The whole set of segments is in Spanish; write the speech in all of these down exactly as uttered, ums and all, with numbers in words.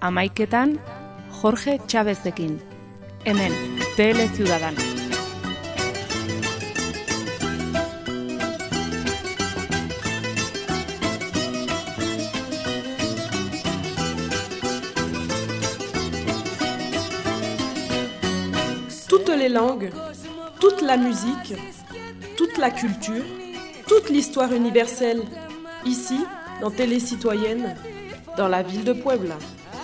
Amaiketan, Jorge Chávezekin. Hemen, Tele Ciudadana. Toutes les langues, toute la musique, toute la culture, toute l'histoire universelle, ici, dans Télé Citoyenne, dans la ville de Puebla.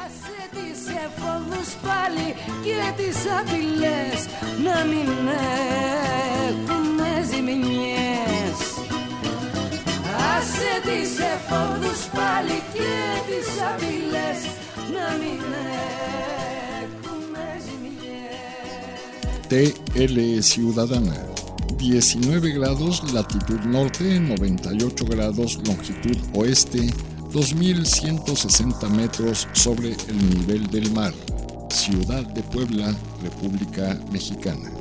T L Ciudadana, diecinueve grados latitud norte, noventa y ocho grados longitud oeste, dos mil ciento sesenta metros sobre el nivel del mar. Ciudad de Puebla, República Mexicana.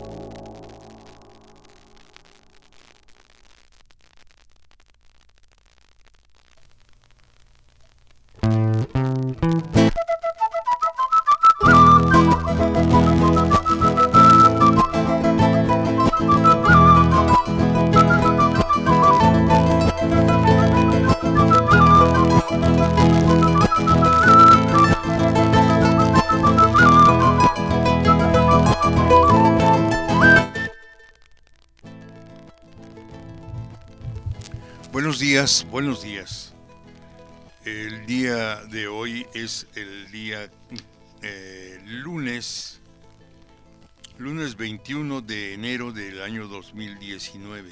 Buenos días, buenos días. El día de hoy es el día eh, lunes, lunes veintiuno de enero del año dos mil diecinueve.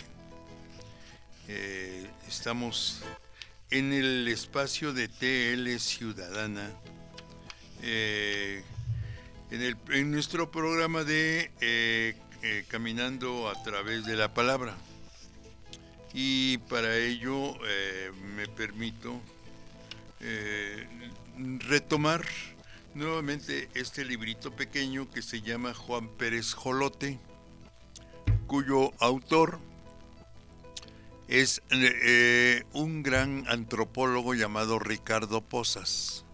Eh, estamos en el espacio de T L Ciudadana, eh, en, el, en nuestro programa de eh, eh, Caminando a través de la palabra. Y para ello eh, me permito eh, retomar nuevamente este librito pequeño que se llama Juan Pérez Jolote, cuyo autor es eh, un gran antropólogo llamado Ricardo Posas.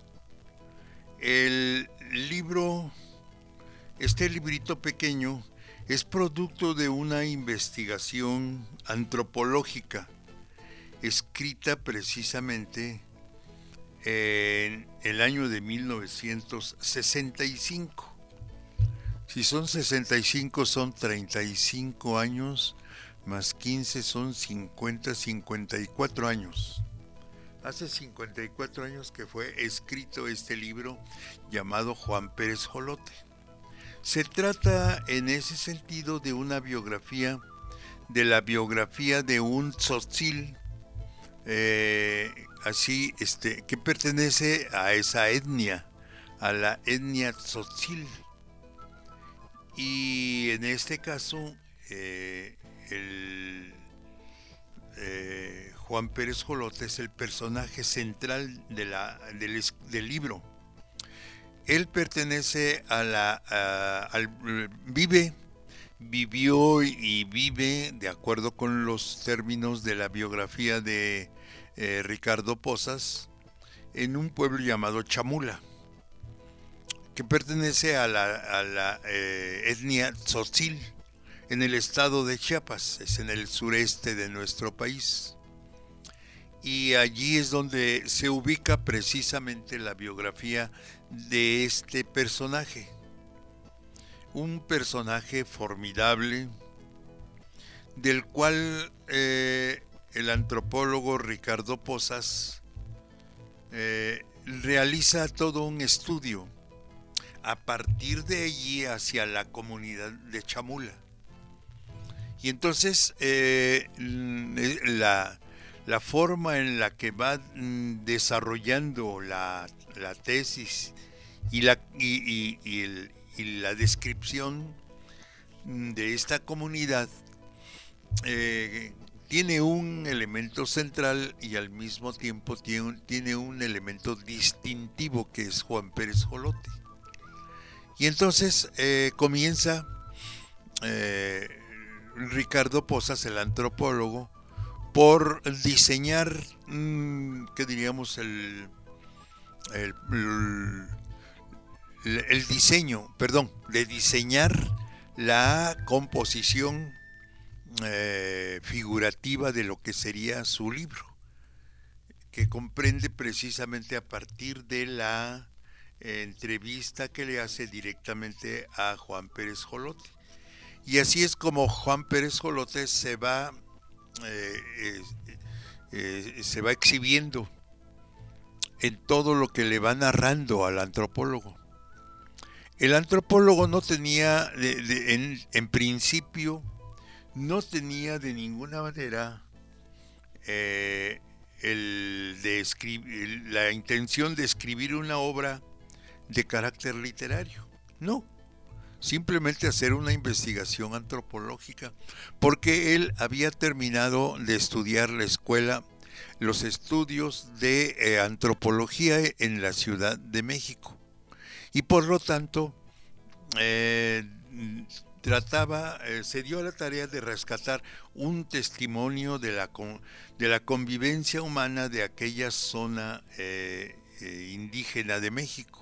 El libro, este librito pequeño, es producto de una investigación antropológica escrita precisamente en el año de mil novecientos sesenta y cinco. Si son sesenta y cinco, son treinta y cinco años, más quince son cincuenta, cincuenta y cuatro años. Hace cincuenta y cuatro años que fue escrito este libro llamado Juan Pérez Jolote. Se trata en ese sentido de una biografía, de la biografía de un tzotzil, eh, así, este, que pertenece a esa etnia, a la etnia tzotzil. Y en este caso, eh, el, eh, Juan Pérez Jolote es el personaje central de la, del, del libro. Él pertenece a la, a, al, vive, vivió y vive, de acuerdo con los términos de la biografía de eh, Ricardo Posas, en un pueblo llamado Chamula, que pertenece a la, a la eh, etnia tzotzil, en el estado de Chiapas, es en el sureste de nuestro país. Y allí es donde se ubica precisamente la biografía de este personaje. Un personaje formidable, del cual eh, el antropólogo Ricardo Posas eh, realiza todo un estudio a partir de allí hacia la comunidad de Chamula. Y entonces eh, la... La forma en la que va desarrollando la, la tesis y la, y, y, y, el, y la descripción de esta comunidad eh, tiene un elemento central y al mismo tiempo tiene un, tiene un elemento distintivo que es Juan Pérez Jolote. Y entonces eh, comienza eh, Ricardo Posas, el antropólogo, por diseñar, ¿qué diríamos? El, el, el, el diseño, perdón, de diseñar la composición eh, figurativa de lo que sería su libro, que comprende precisamente a partir de la eh, entrevista que le hace directamente a Juan Pérez Jolote. Y así es como Juan Pérez Jolote se va, eh, eh, eh, se va exhibiendo en todo lo que le va narrando al antropólogo. El antropólogo no tenía, de, de, en, en principio, no tenía de ninguna manera eh, el de escribir, la intención de escribir una obra de carácter literario. No, simplemente hacer una investigación antropológica, porque él había terminado de estudiar la escuela, los estudios de eh, antropología en la Ciudad de México. Y por lo tanto, eh, trataba, eh, se dio a la tarea de rescatar un testimonio de la, con, de la convivencia humana de aquella zona eh, eh, indígena de México.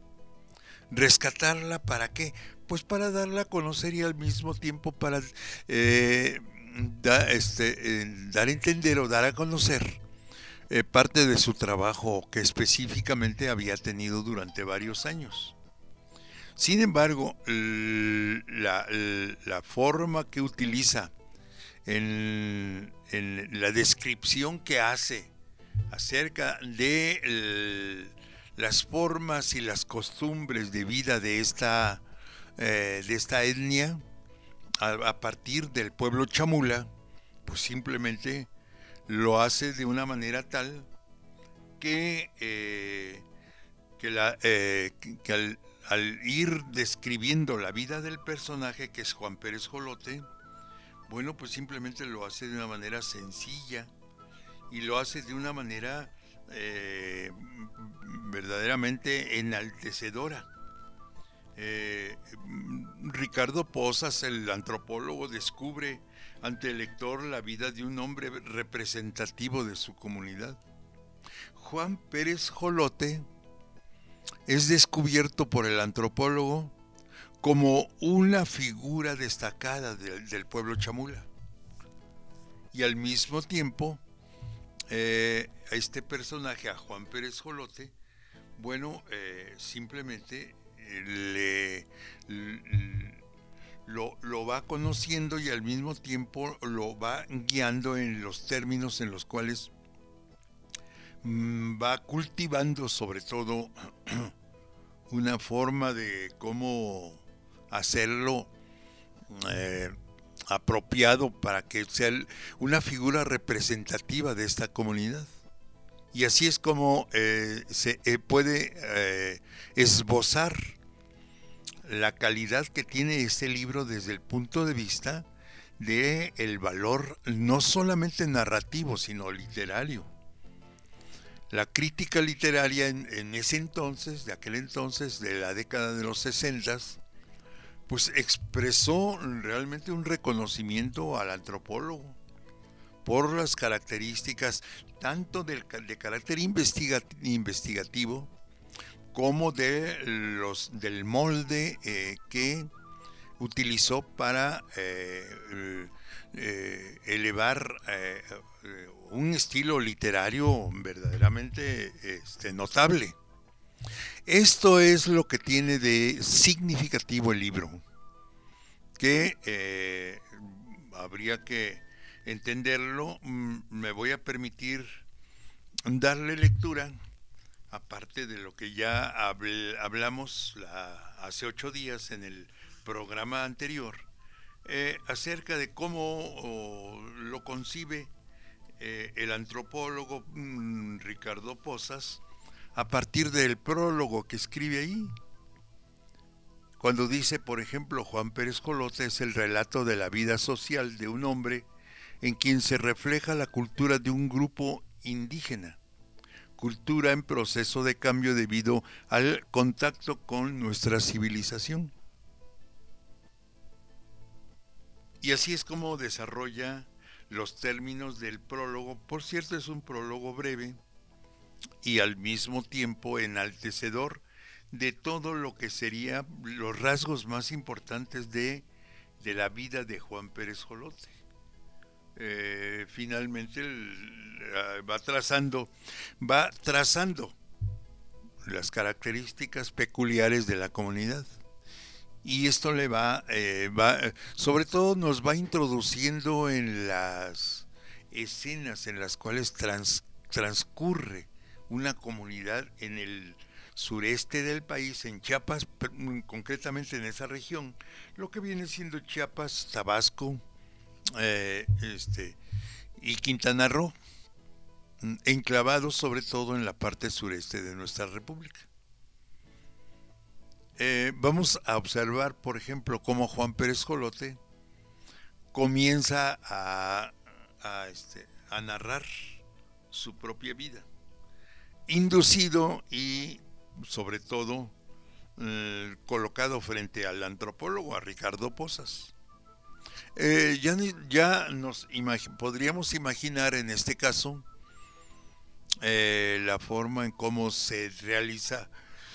¿Rescatarla para qué? Pues para darla a conocer y al mismo tiempo para eh, da, este, eh, dar a entender o dar a conocer eh, parte de su trabajo que específicamente había tenido durante varios años. Sin embargo, la, la forma que utiliza en, en la descripción que hace acerca de el, las formas y las costumbres de vida de esta, eh, de esta etnia a, a partir del pueblo chamula, pues simplemente lo hace de una manera tal que, eh, que, la, eh, que, que al, al ir describiendo la vida del personaje, que es Juan Pérez Jolote, bueno, pues simplemente lo hace de una manera sencilla y lo hace de una manera eh, verdaderamente enaltecedora. Eh, Ricardo Pozas, el antropólogo, descubre ante el lector la vida de un hombre representativo de su comunidad. Juan Pérez Jolote es descubierto por el antropólogo como una figura destacada del, del pueblo chamula. Y al mismo tiempo, eh, a este personaje, a Juan Pérez Jolote, bueno, eh, simplemente le, le lo, lo va conociendo y al mismo tiempo lo va guiando en los términos en los cuales mmm, va cultivando sobre todo una forma de cómo hacerlo eh, apropiado para que sea una figura representativa de esta comunidad. Y así es como eh, se eh, puede eh, esbozar la calidad que tiene este libro desde el punto de vista de el valor no solamente narrativo, sino literario. La crítica literaria en, en ese entonces, de aquel entonces, de la década de los sesentas, pues expresó realmente un reconocimiento al antropólogo por las características tanto del, de carácter investiga, investigativo como de los, del molde eh, que utilizó para eh, eh, elevar eh, un estilo literario verdaderamente este, notable. Esto es lo que tiene de significativo el libro, que eh, habría que entenderlo. Me voy a permitir darle lectura, aparte de lo que ya habl- hablamos la, hace ocho días en el programa anterior, eh, acerca de cómo oh, lo concibe eh, el antropólogo mm, Ricardo Pozas, a partir del prólogo que escribe ahí, cuando dice, por ejemplo, Juan Pérez Jolote es el relato de la vida social de un hombre en quien se refleja la cultura de un grupo indígena, cultura en proceso de cambio debido al contacto con nuestra civilización. Y así es como desarrolla los términos del prólogo. Por cierto, es un prólogo breve, y al mismo tiempo enaltecedor de todo lo que serían los rasgos más importantes de, de la vida de Juan Pérez Jolote. Eh, finalmente va trazando, va trazando las características peculiares de la comunidad. Y esto le va, eh, va, sobre todo nos va introduciendo en las escenas en las cuales trans, transcurre una comunidad en el sureste del país, en Chiapas, concretamente en esa región, lo que viene siendo Chiapas, Tabasco, eh, este, y Quintana Roo, enclavados sobre todo en la parte sureste de nuestra república. Eh, vamos a observar, por ejemplo, cómo Juan Pérez Jolote comienza a, a, este, a narrar su propia vida, inducido y sobre todo eh, colocado frente al antropólogo, a Ricardo Posas. Eh, ya, ya nos imag- podríamos imaginar en este caso eh, la forma en cómo se realiza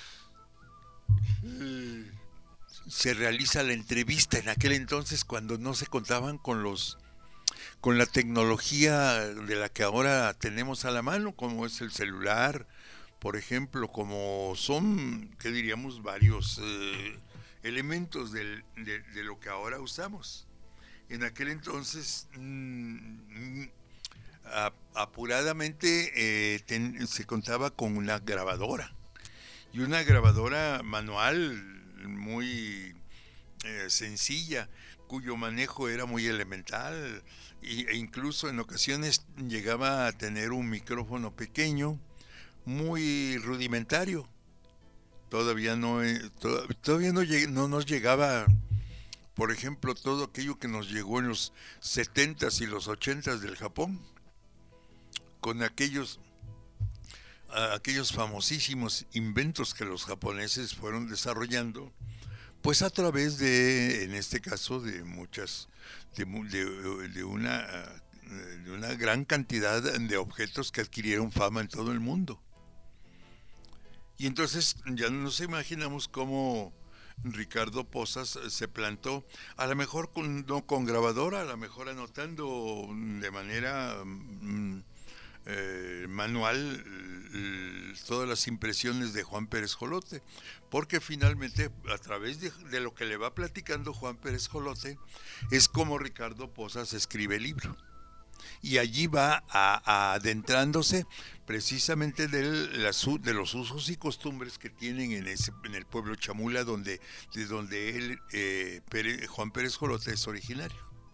se realiza la entrevista en aquel entonces, cuando no se contaban con los con la tecnología de la que ahora tenemos a la mano, como es el celular, por ejemplo, como son, ¿qué diríamos?, varios eh, elementos del, de, de lo que ahora usamos. En aquel entonces, mmm, a, apuradamente eh, ten, se contaba con una grabadora, y una grabadora manual muy eh, sencilla, cuyo manejo era muy elemental, e incluso en ocasiones llegaba a tener un micrófono pequeño, muy rudimentario. Todavía no, to, todavía no, no nos llegaba, por ejemplo, todo aquello que nos llegó en los setentas y los ochentas del Japón, con aquellos aquellos famosísimos inventos que los japoneses fueron desarrollando, pues a través de, en este caso, de muchas, de, de, de, una, de una gran cantidad de objetos que adquirieron fama en todo el mundo. Y entonces ya nos imaginamos cómo Ricardo Posas se plantó, a lo mejor con, no con grabadora, a lo mejor anotando de manera mmm, Eh, manual eh, todas las impresiones de Juan Pérez Jolote, porque finalmente a través de, de lo que le va platicando Juan Pérez Jolote es como Ricardo Posas escribe el libro, y allí va a, a adentrándose precisamente de, la, de los usos y costumbres que tienen en, ese, en el pueblo Chamula, donde, de donde él, eh, Pérez, Juan Pérez Jolote es originario.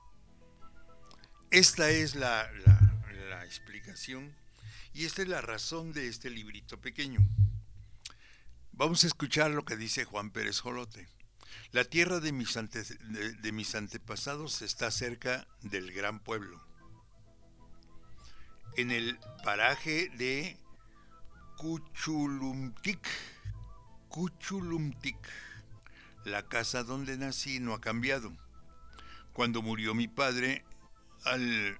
Esta es la, la la explicación, y esta es la razón de este librito pequeño. Vamos a escuchar lo que dice Juan Pérez Jolote. La tierra de mis, ante, de, de mis antepasados está cerca del gran pueblo, en el paraje de Cuchulumtic. Cuchulumtic. La casa donde nací no ha cambiado. Cuando murió mi padre, al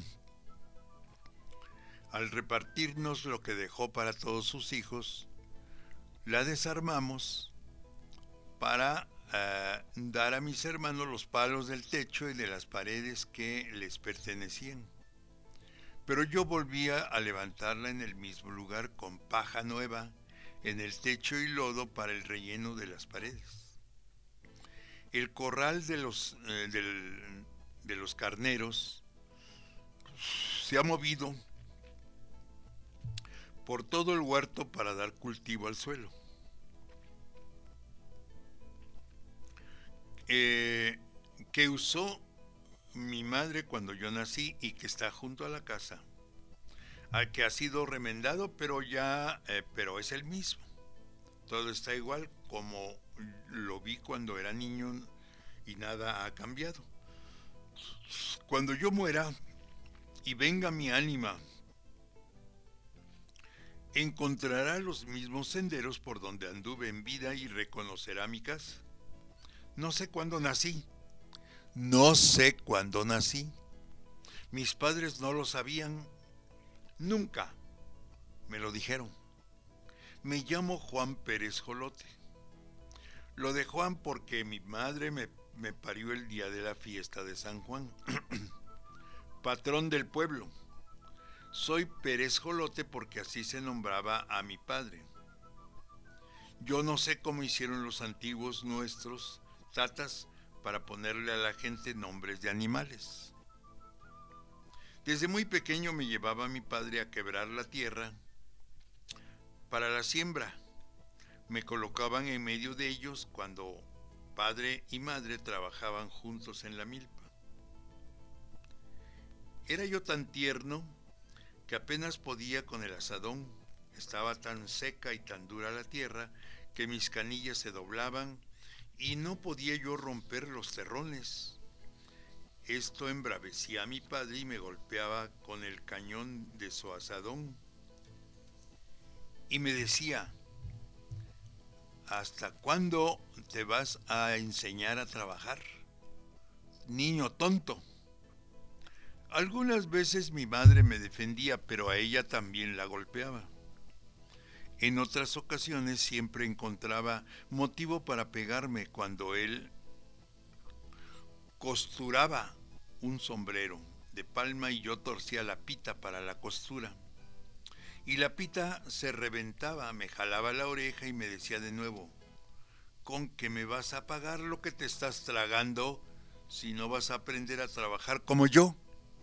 Al repartirnos lo que dejó para todos sus hijos, la desarmamos para uh, dar a mis hermanos los palos del techo y de las paredes que les pertenecían. Pero yo volvía a levantarla en el mismo lugar con paja nueva en el techo y lodo para el relleno de las paredes. El corral de los, eh, del, de los carneros se ha movido por todo el huerto para dar cultivo al suelo. Eh, que usó mi madre cuando yo nací y que está junto a la casa, al que ha sido remendado, pero ya, eh, pero es el mismo. Todo está igual como lo vi cuando era niño y nada ha cambiado. Cuando yo muera y venga mi ánima, encontrará los mismos senderos por donde anduve en vida y reconocerá mi casa. No sé cuándo nací, no sé cuándo nací. Mis padres no lo sabían nunca. me lo dijeron. Me llamo Juan Pérez Jolote. Lo de Juan porque mi madre me, me parió el día de la fiesta de San Juan, patrón del pueblo. Soy Pérez Jolote porque así se nombraba a mi padre. Yo no sé cómo hicieron los antiguos nuestros tatas para ponerle a la gente nombres de animales. Desde muy pequeño me llevaba mi padre a quebrar la tierra para la siembra. Me colocaban en medio de ellos cuando padre y madre trabajaban juntos en la milpa. Era yo tan tierno que apenas podía con el azadón. Estaba tan seca y tan dura la tierra que mis canillas se doblaban y no podía yo romper los terrones. Esto embravecía a mi padre y me golpeaba con el cañón de su azadón. Y me decía: ¿hasta cuándo te vas a enseñar a trabajar, niño tonto? Algunas veces mi madre me defendía, pero a ella también la golpeaba. En otras ocasiones siempre encontraba motivo para pegarme cuando él costuraba un sombrero de palma y yo torcía la pita para la costura. Y la pita se reventaba, me jalaba la oreja y me decía de nuevo: ¿con qué me vas a pagar lo que te estás tragando si no vas a aprender a trabajar como yo?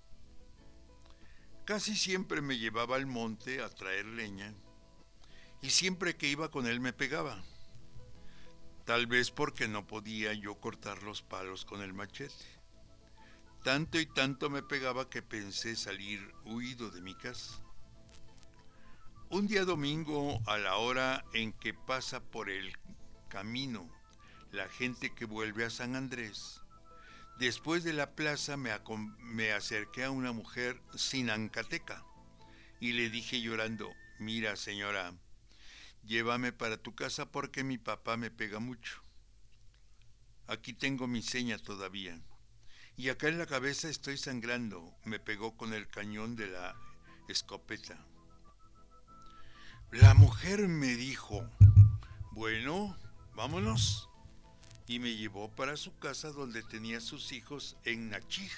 Casi siempre me llevaba al monte a traer leña y siempre que iba con él me pegaba. Tal vez porque no podía yo cortar los palos con el machete. Tanto y tanto me pegaba que pensé salir huido de mi casa. Un día domingo, a la hora en que pasa por el camino la gente que vuelve a San Andrés, después de la plaza me, me acerqué a una mujer sinancateca y le dije llorando: mira, señora, llévame para tu casa porque mi papá me pega mucho. Aquí tengo mi seña todavía. Y acá en la cabeza estoy sangrando. Me pegó con el cañón de la escopeta. La mujer me dijo: bueno, vámonos. Y me llevó para su casa donde tenía sus hijos en Nachij.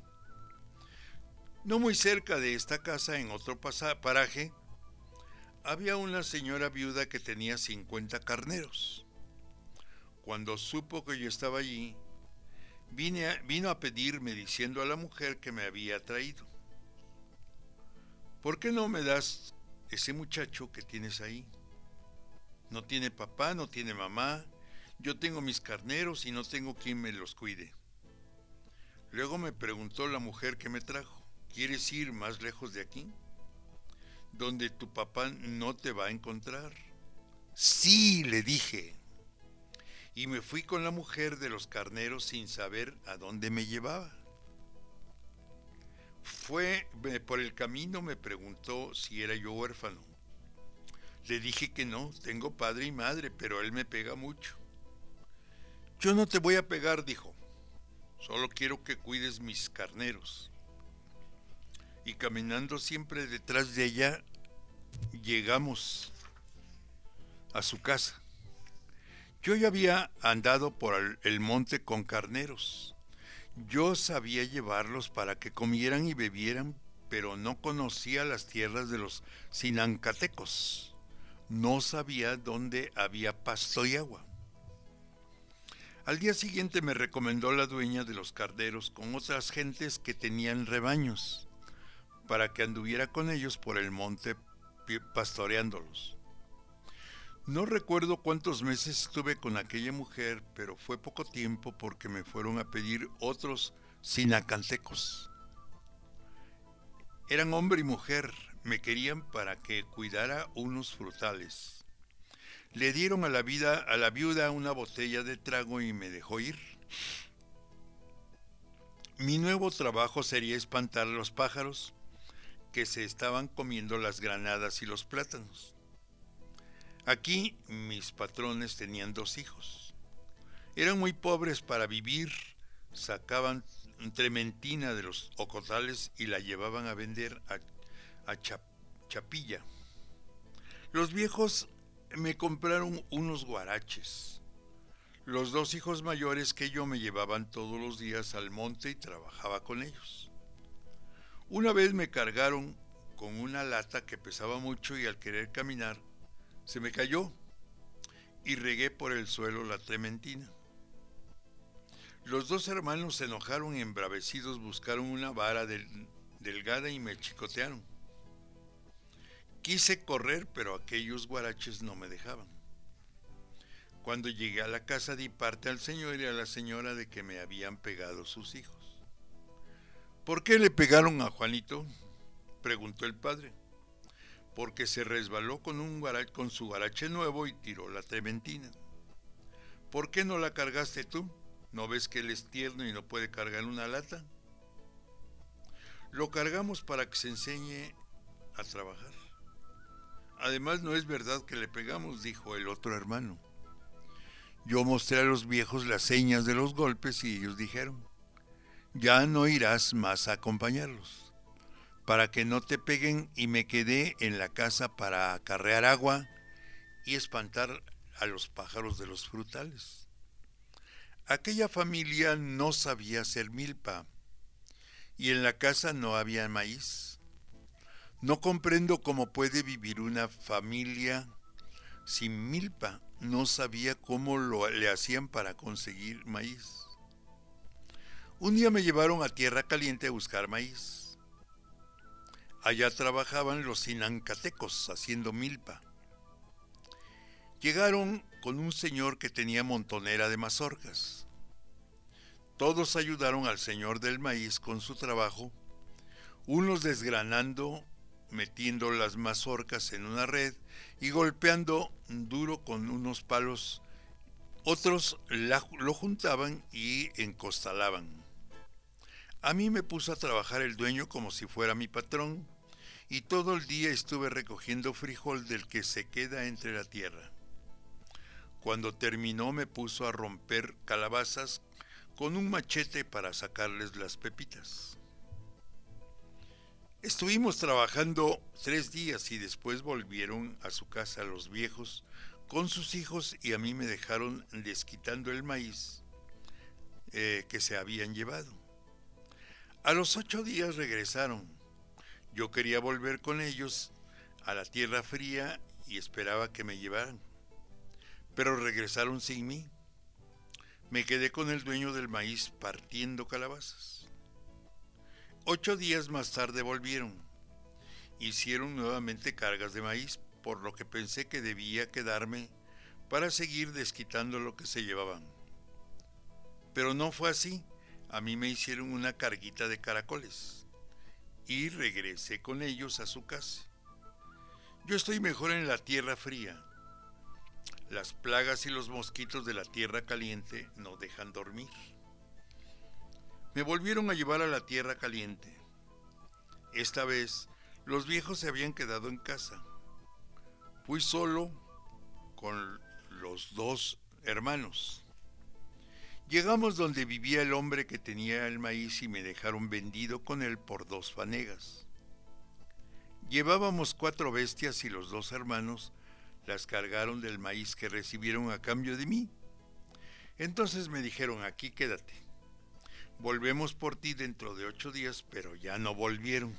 No muy cerca de esta casa, en otro paraje, había una señora viuda que tenía cincuenta carneros. Cuando supo que yo estaba allí, vine a, vino a pedirme diciendo a la mujer que me había traído: ¿por qué no me das ese muchacho que tienes ahí? No tiene papá, no tiene mamá, yo tengo mis carneros y no tengo quien me los cuide. Luego me preguntó la mujer que me trajo: ¿quieres ir más lejos de aquí, donde tu papá no te va a encontrar? Sí, le dije. Y me fui con la mujer de los carneros sin saber a dónde me llevaba. Fue por el camino, me preguntó si era yo huérfano. Le dije que no, tengo padre y madre, pero él me pega mucho. Yo no te voy a pegar, dijo, solo quiero que cuides mis carneros. Y caminando siempre detrás de ella, llegamos a su casa. Yo ya había andado por el monte con carneros. Yo sabía llevarlos para que comieran y bebieran, pero no conocía las tierras de los sinancatecos. No sabía dónde había pasto y agua. Al día siguiente me recomendó la dueña de los carneros con otras gentes que tenían rebaños, para que anduviera con ellos por el monte pastoreándolos. No recuerdo cuántos meses estuve con aquella mujer, pero fue poco tiempo porque me fueron a pedir otros sinacantecos. Eran hombre y mujer, me querían para que cuidara unos frutales. Le dieron a la, vida, a la viuda una botella de trago y me dejó ir. Mi nuevo trabajo sería espantar a los pájaros que se estaban comiendo las granadas y los plátanos. Aquí mis patrones tenían dos hijos. Eran muy pobres para vivir, sacaban trementina de los ocotales y la llevaban a vender a, a Chap, Chapilla. Los viejos me compraron unos guaraches. Los dos hijos mayores que yo me llevaban todos los días al monte y trabajaba con ellos. Una vez me cargaron con una lata que pesaba mucho y al querer caminar se me cayó y regué por el suelo la trementina. Los dos hermanos se enojaron y embravecidos buscaron una vara del, delgada y me chicotearon. Quise correr, pero aquellos guaraches no me dejaban. Cuando llegué a la casa di parte al señor y a la señora de que me habían pegado sus hijos. ¿Por qué le pegaron a Juanito?, preguntó el padre. Porque se resbaló con, un guarache, con su guarache nuevo y tiró la trementina. ¿Por qué no la cargaste tú? ¿No ves que él es tierno y no puede cargar una lata? Lo cargamos para que se enseñe a trabajar. Además, no es verdad que le pegamos, dijo el otro hermano. Yo mostré a los viejos las señas de los golpes y ellos dijeron: ya no irás más a acompañarlos, para que no te peguen, y me quedé en la casa para acarrear agua y espantar a los pájaros de los frutales. Aquella familia no sabía hacer milpa y en la casa no había maíz. No comprendo cómo puede vivir una familia sin milpa. No sabía cómo lo, le hacían para conseguir maíz. Un día me llevaron a Tierra Caliente a buscar maíz. Allá trabajaban los sinancatecos haciendo milpa. Llegaron con un señor que tenía montonera de mazorcas. Todos ayudaron al señor del maíz con su trabajo, unos desgranando, metiendo las mazorcas en una red y golpeando duro con unos palos. Otros la, lo juntaban y encostalaban. A mí me puso a trabajar el dueño como si fuera mi patrón, y todo el día estuve recogiendo frijol del que se queda entre la tierra. Cuando terminó me puso a romper calabazas con un machete para sacarles las pepitas. Estuvimos trabajando tres días y después volvieron a su casa los viejos con sus hijos y a mí me dejaron desquitando el maíz eh, que se habían llevado. A los ocho días regresaron. Yo quería volver con ellos a la tierra fría y esperaba que me llevaran, pero regresaron sin mí. Me quedé con el dueño del maíz partiendo calabazas. Ocho días más tarde volvieron. Hicieron nuevamente cargas de maíz, por lo que pensé que debía quedarme para seguir desquitando lo que se llevaban. Pero no fue así. A mí me hicieron una carguita de caracoles y regresé con ellos a su casa. Yo estoy mejor en la tierra fría. Las plagas y los mosquitos de la tierra caliente no dejan dormir. Me volvieron a llevar a la tierra caliente. Esta vez los viejos se habían quedado en casa. Fui solo con los dos hermanos. Llegamos donde vivía el hombre que tenía el maíz y me dejaron vendido con él por dos fanegas. Llevábamos cuatro bestias y los dos hermanos las cargaron del maíz que recibieron a cambio de mí. Entonces me dijeron: aquí quédate. Volvemos por ti dentro de ocho días, pero ya no volvieron.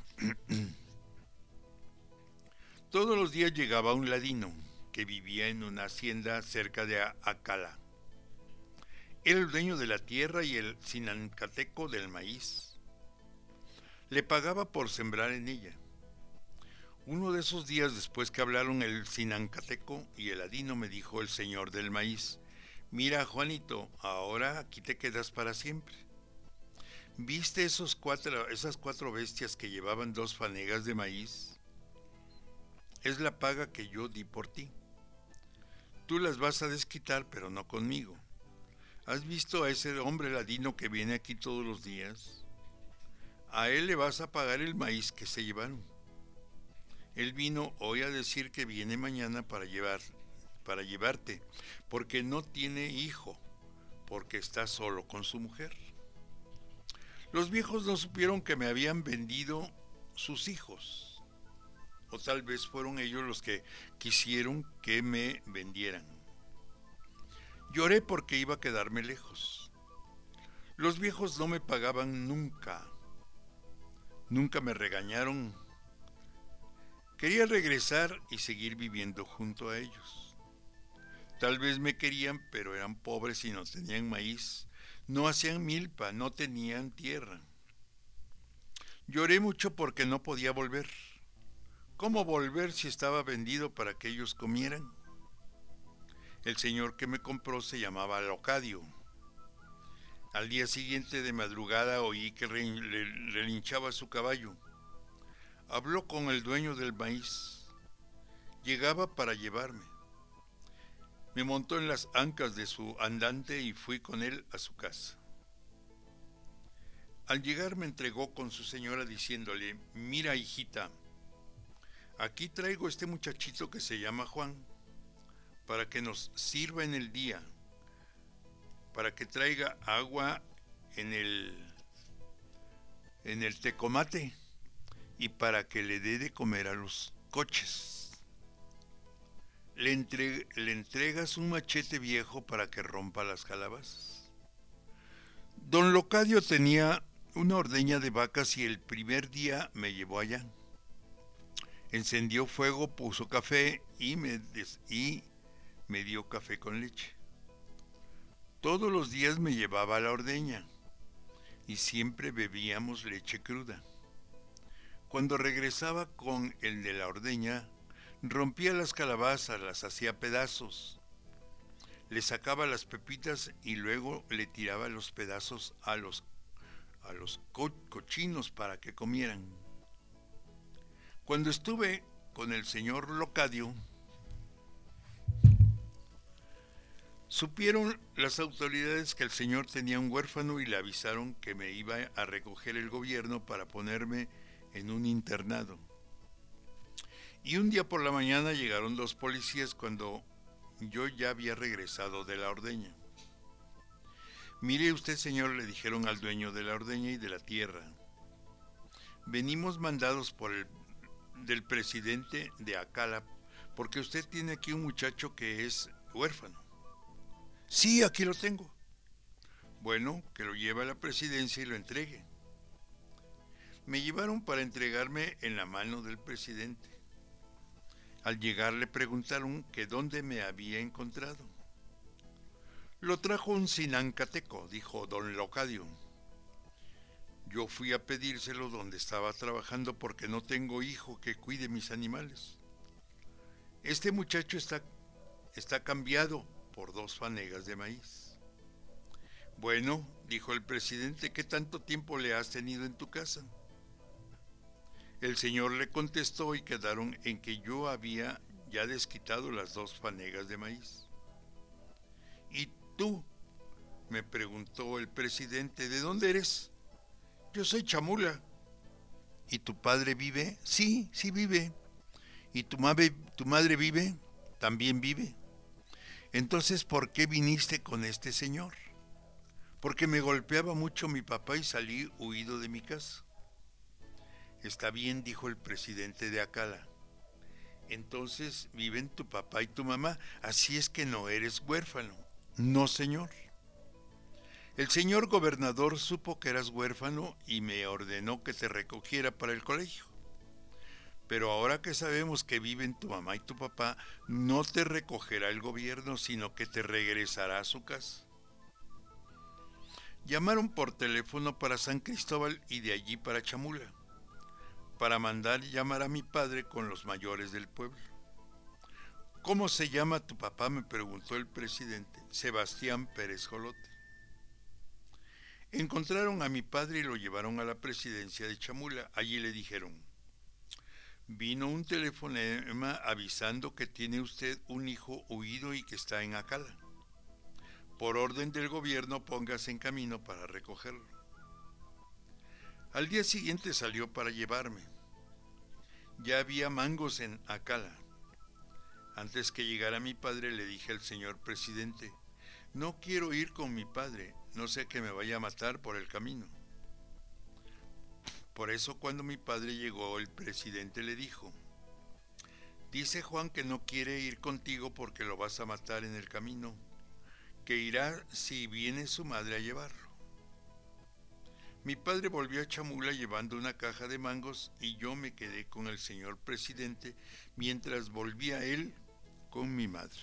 Todos los días llegaba un ladino que vivía en una hacienda cerca de Acala. Era el dueño de la tierra y el sinancateco del maíz. Le pagaba por sembrar en ella. Uno de esos días, después que hablaron el sinancateco y el ladino, me dijo el señor del maíz: mira, Juanito, ahora aquí te quedas para siempre. ¿Viste esos cuatro, esas cuatro bestias que llevaban dos fanegas de maíz? Es la paga que yo di por ti. Tú las vas a desquitar, pero no conmigo. ¿Has visto a ese hombre ladino que viene aquí todos los días? A él le vas a pagar el maíz que se llevaron. Él vino hoy a decir que viene mañana para llevar, para llevarte, porque no tiene hijo, porque está solo con su mujer. Los viejos no supieron que me habían vendido sus hijos. o tal vez fueron ellos los que quisieron que me vendieran. Lloré porque iba a quedarme lejos. Los viejos no me pagaban nunca. Nunca me regañaron. Quería regresar y seguir viviendo junto a ellos. Tal vez me querían, pero eran pobres y no tenían maíz, no hacían milpa, no tenían tierra. Lloré mucho porque no podía volver. ¿Cómo volver si estaba vendido para que ellos comieran? El señor que me compró se llamaba Locadio. Al día siguiente de madrugada oí que relinchaba su caballo. Habló con el dueño del maíz. Llegaba para llevarme. Me montó en las ancas de su andante y fui con él a su casa. Al llegar me entregó con su señora diciéndole: mira, hijita, aquí traigo este muchachito que se llama Juan, para que nos sirva en el día, para que traiga agua en el, en el tecomate y para que le dé de comer a los coches. Le, entre, le entregas un machete viejo para que rompa las calabazas. Don Locadio tenía una ordeña de vacas y el primer día me llevó allá. Encendió fuego, puso café y me, des, y me dio café con leche. Todos los días me llevaba a la ordeña y siempre bebíamos leche cruda. Cuando regresaba con el de la ordeña, rompía las calabazas, las hacía pedazos, le sacaba las pepitas y luego le tiraba los pedazos a los, a los co- cochinos para que comieran. Cuando estuve con el señor Locadio, supieron las autoridades que el señor tenía un huérfano y le avisaron que me iba a recoger el gobierno para ponerme en un internado. Y un día por la mañana llegaron dos policías cuando yo ya había regresado de la ordeña. Mire usted, señor, le dijeron al dueño de la ordeña y de la tierra. Venimos mandados por el del presidente de Acala, porque usted tiene aquí un muchacho que es huérfano. Sí, aquí lo tengo. Bueno, que lo lleve a la presidencia y lo entregue. Me llevaron para entregarme en la mano del presidente. Al llegar le preguntaron que dónde me había encontrado. Lo trajo un sinancateco, dijo don Locadio. Yo fui a pedírselo donde estaba trabajando porque no tengo hijo que cuide mis animales. Este muchacho está, está cambiado por dos fanegas de maíz. Bueno, dijo el presidente, ¿qué tanto tiempo le has tenido en tu casa? El señor le contestó y quedaron en que yo había ya desquitado las dos fanegas de maíz. ¿Y tú? Me preguntó el presidente, ¿de dónde eres? Yo soy Chamula. ¿Y tu padre vive? Sí, sí vive. ¿Y tu madre, tu madre vive? También vive. Entonces, ¿por qué viniste con este señor? Porque me golpeaba mucho mi papá y salí huido de mi casa. Está bien, dijo el presidente de Acala. Entonces viven tu papá y tu mamá, así es que no eres huérfano. No, señor. El señor gobernador supo que eras huérfano y me ordenó que te recogiera para el colegio. Pero ahora que sabemos que viven tu mamá y tu papá, no te recogerá el gobierno, sino que te regresará a su casa. Llamaron por teléfono para San Cristóbal y de allí para Chamula, para mandar llamar a mi padre con los mayores del pueblo. ¿Cómo se llama tu papá?, me preguntó el presidente. Sebastián Pérez Jolote. Encontraron a mi padre y lo llevaron a la presidencia de Chamula. Allí le dijeron: vino un telefonema avisando que tiene usted un hijo huido y que está en Acala. Por orden del gobierno, póngase en camino para recogerlo. Al día siguiente salió para llevarme. Ya había mangos en Acala. Antes que llegara mi padre le dije al señor presidente: no quiero ir con mi padre, no sé que me vaya a matar por el camino. Por eso cuando mi padre llegó, el presidente le dijo: Dice Juan que no quiere ir contigo porque lo vas a matar en el camino, que irá si viene su madre a llevarlo. Mi padre volvió a Chamula llevando una caja de mangos y yo me quedé con el señor presidente mientras volvía él con mi madre.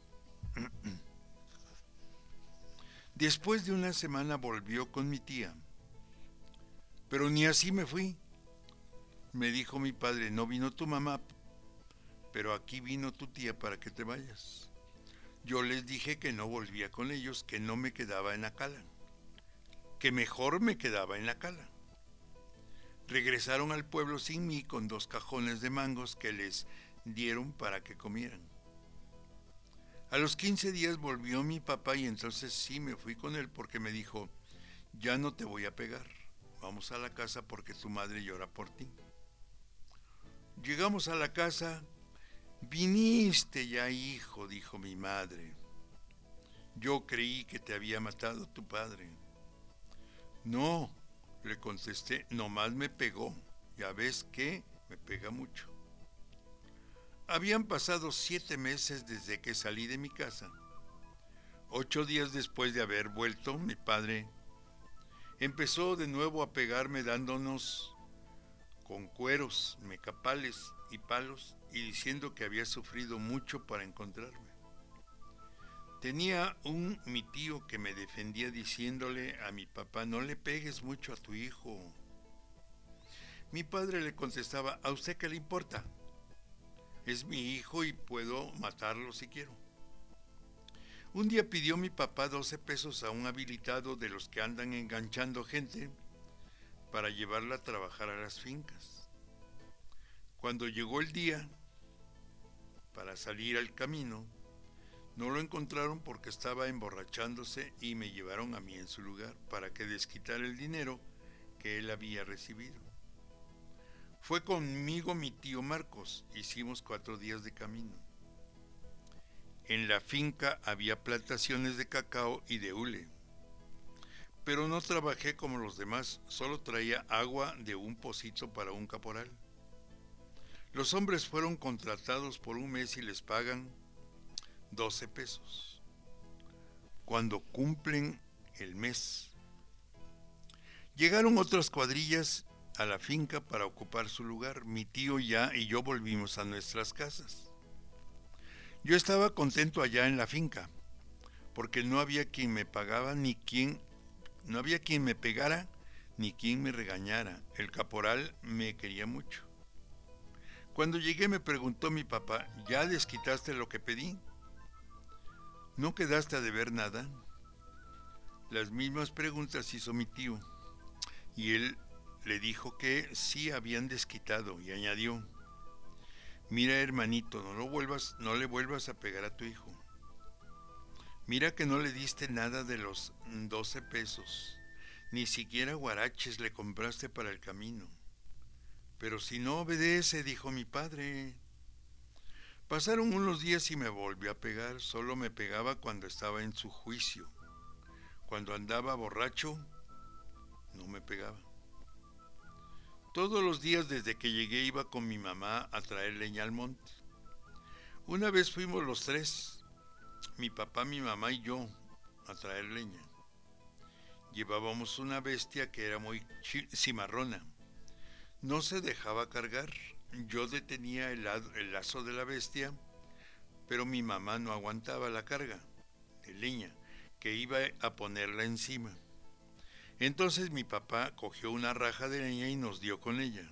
Después de una semana volvió con mi tía, pero ni así me fui. Me dijo mi padre, no vino tu mamá, pero aquí vino tu tía para que te vayas. Yo les dije que no volvía con ellos, que no me quedaba en Acala, que mejor me quedaba en Acala. Regresaron al pueblo sin mí con dos cajones de mangos que les dieron para que comieran. A los quince días volvió mi papá y entonces sí me fui con él porque me dijo, ya no te voy a pegar, vamos a la casa porque tu madre llora por ti. Llegamos a la casa, viniste ya, hijo, dijo mi madre. Yo creí que te había matado tu padre. No, le contesté, nomás me pegó, ya ves que me pega mucho. Habían pasado siete meses desde que salí de mi casa. Ocho días después de haber vuelto, mi padre empezó de nuevo a pegarme dándonos con cueros, mecapales y palos y diciendo que había sufrido mucho para encontrarme. Tenía un mi tío que me defendía diciéndole a mi papá, no le pegues mucho a tu hijo. Mi padre le contestaba, ¿a usted qué le importa? Es mi hijo y puedo matarlo si quiero. Un día pidió mi papá doce pesos a un habilitado de los que andan enganchando gente para llevarla a trabajar a las fincas. Cuando llegó el día para salir al camino, no lo encontraron porque estaba emborrachándose y me llevaron a mí en su lugar para que desquitara el dinero que él había recibido. Fue conmigo mi tío Marcos, hicimos cuatro días de camino. En la finca había plantaciones de cacao y de hule, pero no trabajé como los demás, solo traía agua de un pocito para un caporal. Los hombres fueron contratados por un mes y les pagan doce pesos. Cuando cumplen el mes, llegaron otras cuadrillas a la finca para ocupar su lugar. Mi tío ya y yo volvimos a nuestras casas. Yo estaba contento allá en la finca, porque no había quien me pagaba ni quien, no había quien me pegara ni quien me regañara. El caporal me quería mucho. Cuando llegué me preguntó mi papá, ¿ya desquitaste lo que pedí? ¿No quedaste a deber nada? Las mismas preguntas hizo mi tío, y él le dijo que sí habían desquitado y añadió, mira hermanito, no lo vuelvas, no le vuelvas a pegar a tu hijo. Mira que no le diste nada de los doce pesos, ni siquiera guaraches le compraste para el camino. Pero si no obedece, dijo mi padre. Pasaron unos días y me volvió a pegar, solo me pegaba cuando estaba en su juicio. Cuando andaba borracho, no me pegaba. Todos los días desde que llegué iba con mi mamá a traer leña al monte. Una vez fuimos los tres, mi papá, mi mamá y yo, a traer leña. Llevábamos una bestia que era muy cimarrona. No se dejaba cargar. Yo detenía el, el lazo de la bestia, pero mi mamá no aguantaba la carga de leña, que iba a ponerla encima. Entonces mi papá cogió una raja de leña y nos dio con ella.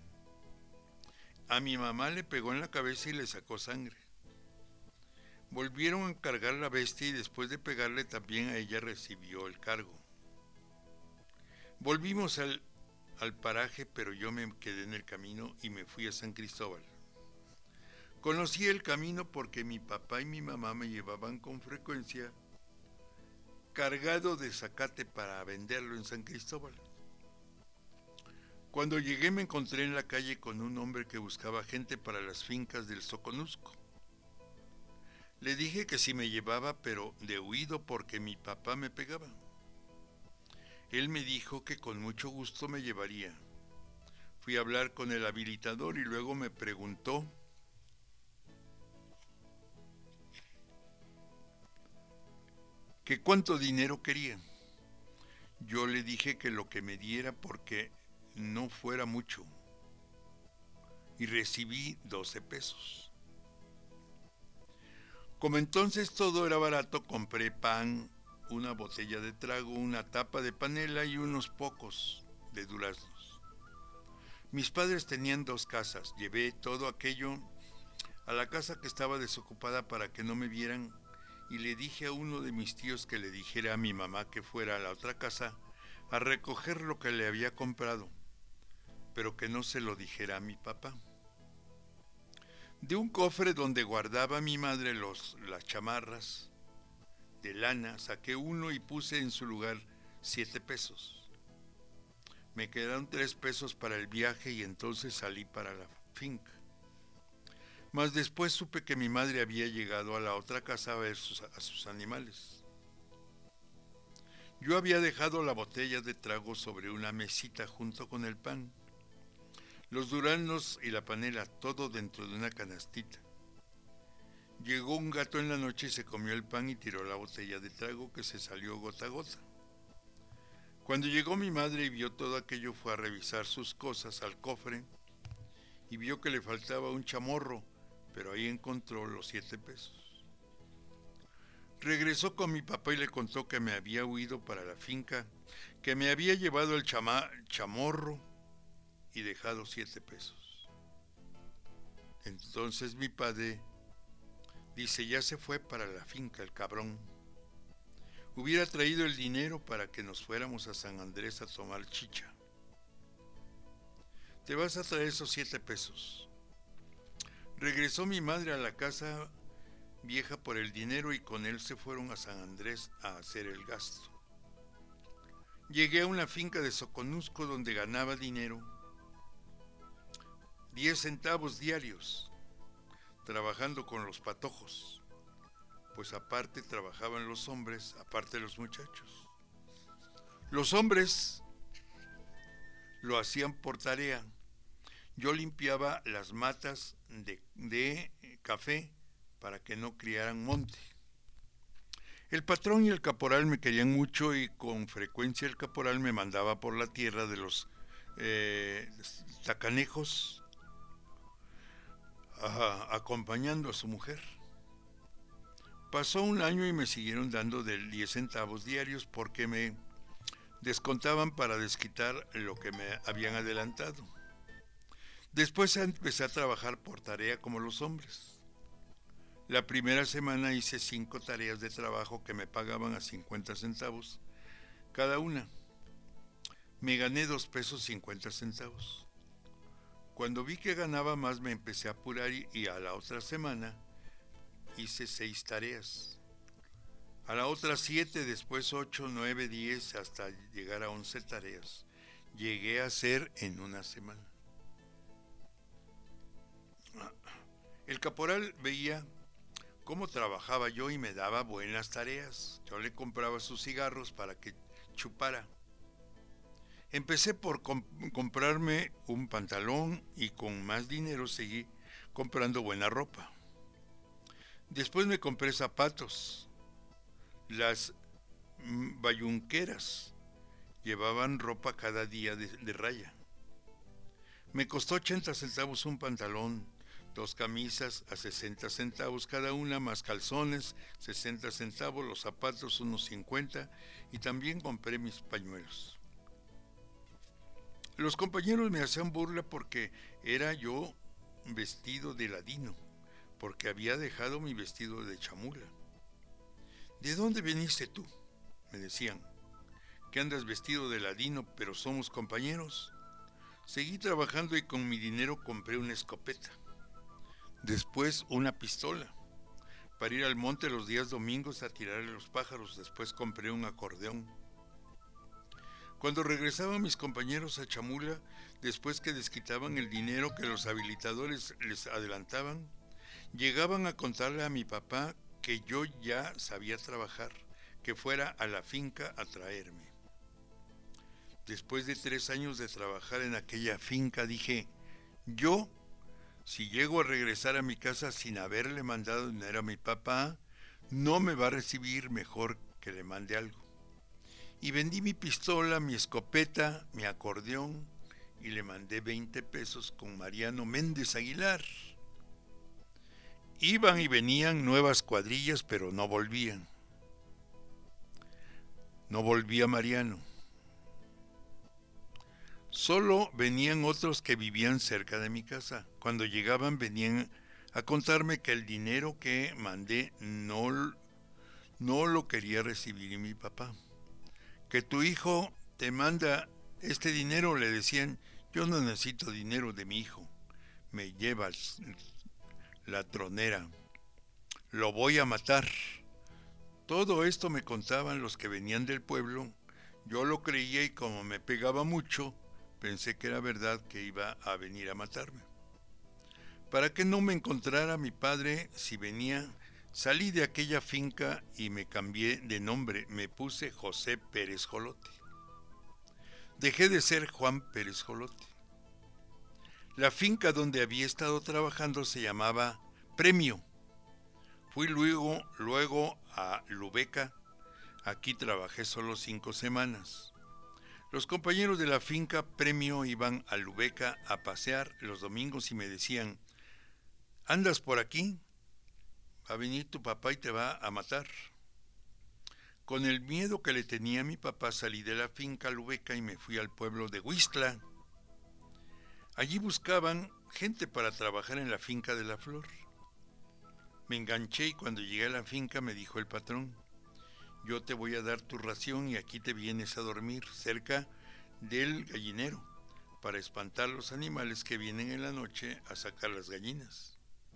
A mi mamá le pegó en la cabeza y le sacó sangre. Volvieron a cargar la bestia y después de pegarle también a ella recibió el cargo. Volvimos al, al paraje, pero yo me quedé en el camino y me fui a San Cristóbal. Conocí el camino porque mi papá y mi mamá me llevaban con frecuencia cargado de zacate para venderlo en San Cristóbal. Cuando llegué me encontré en la calle con un hombre que buscaba gente para las fincas del Soconusco. Le dije que si me llevaba, pero de huido porque mi papá me pegaba. Él me dijo que con mucho gusto me llevaría. Fui a hablar con el habilitador y luego me preguntó que cuánto dinero quería. Yo le dije que lo que me diera porque no fuera mucho. Y recibí doce pesos. Como entonces todo era barato, compré pan, una botella de trago, una tapa de panela y unos pocos de duraznos. Mis padres tenían dos casas. Llevé todo aquello a la casa que estaba desocupada para que no me vieran y le dije a uno de mis tíos que le dijera a mi mamá que fuera a la otra casa a recoger lo que le había comprado, pero que no se lo dijera a mi papá. De un cofre donde guardaba mi madre los, las chamarras de lana, saqué uno y puse en su lugar siete pesos. Me quedaron tres pesos para el viaje y entonces salí para la finca. Mas después supe que mi madre había llegado a la otra casa a ver sus, a sus animales. Yo había dejado la botella de trago sobre una mesita junto con el pan, los duraznos y la panela, todo dentro de una canastita. Llegó un gato en la noche y se comió el pan y tiró la botella de trago que se salió gota a gota. Cuando llegó mi madre y vio todo aquello, fue a revisar sus cosas al cofre y vio que le faltaba un chamorro, pero ahí encontró los siete pesos. Regresó con mi papá y le contó que me había huido para la finca, que me había llevado el chama, chamorro y dejado siete pesos. Entonces mi padre dice, ya se fue para la finca el cabrón. Hubiera traído el dinero para que nos fuéramos a San Andrés a tomar chicha. Te vas a traer esos siete pesos. Regresó mi madre a la casa vieja por el dinero y con él se fueron a San Andrés a hacer el gasto. Llegué a una finca de Soconusco donde ganaba dinero, diez centavos diarios, trabajando con los patojos, pues aparte trabajaban los hombres, aparte los muchachos. Los hombres lo hacían por tarea. Yo limpiaba las matas de, de café para que no criaran monte. El patrón y el caporal me querían mucho y con frecuencia el caporal me mandaba por la tierra de los eh, tacanejos a, acompañando a su mujer. Pasó un año y me siguieron dando de diez centavos diarios porque me descontaban para desquitar lo que me habían adelantado. Después empecé a trabajar por tarea como los hombres. La primera semana hice cinco tareas de trabajo que me pagaban a cincuenta centavos cada una. Me gané dos pesos cincuenta centavos. Cuando vi que ganaba más me empecé a apurar y, y a la otra semana hice seis tareas. A la otra siete, después ocho, nueve, diez, hasta llegar a once tareas. Llegué a hacer en una semana. El caporal veía cómo trabajaba yo y me daba buenas tareas. Yo le compraba sus cigarros para que chupara. Empecé por comp- comprarme un pantalón y con más dinero seguí comprando buena ropa. Después me compré zapatos. Las mm, bayunqueras llevaban ropa cada día de, de raya. Me costó ochenta centavos un pantalón, dos camisas a sesenta centavos cada una, más calzones, sesenta centavos, los zapatos unos cincuenta, y también compré mis pañuelos. Los compañeros me hacían burla porque era yo vestido de ladino, porque había dejado mi vestido de chamula. ¿De dónde viniste tú?, me decían. ¿Que andas vestido de ladino, pero somos compañeros? Seguí trabajando y con mi dinero compré una escopeta. Después una pistola, para ir al monte los días domingos a tirarle los pájaros. Después compré un acordeón. Cuando regresaban mis compañeros a Chamula, después que desquitaban el dinero que los habilitadores les adelantaban, llegaban a contarle a mi papá que yo ya sabía trabajar, que fuera a la finca a traerme. Después de tres años de trabajar en aquella finca, dije, yo, si llego a regresar a mi casa sin haberle mandado dinero a mi papá, no me va a recibir mejor que le mande algo. Y vendí mi pistola, mi escopeta, mi acordeón y le mandé veinte pesos con Mariano Méndez Aguilar. Iban y venían nuevas cuadrillas, pero no volvían. No volvía Mariano. Solo venían otros que vivían cerca de mi casa. Cuando llegaban venían a contarme que el dinero que mandé no, no lo quería recibir mi papá. Que tu hijo te manda este dinero, le decían. Yo no necesito dinero de mi hijo. Me llevas la tronera. Lo voy a matar. Todo esto me contaban los que venían del pueblo. Yo lo creía y como me pegaba mucho, pensé que era verdad que iba a venir a matarme. Para que no me encontrara mi padre si venía, salí de aquella finca y me cambié de nombre. Me puse José Pérez Jolote. Dejé de ser Juan Pérez Jolote. La finca donde había estado trabajando se llamaba Premio. Fui luego, luego a Lubeca. Aquí trabajé solo cinco semanas. Los compañeros de la finca Premio iban a Lubeca a pasear los domingos y me decían: ¿andas por aquí? Va a venir tu papá y te va a matar. Con el miedo que le tenía a mi papá salí de la finca Lubeca y me fui al pueblo de Huistla. Allí buscaban gente para trabajar en la finca de la Flor. Me enganché y cuando llegué a la finca me dijo el patrón: yo te voy a dar tu ración y aquí te vienes a dormir cerca del gallinero para espantar los animales que vienen en la noche a sacar las gallinas.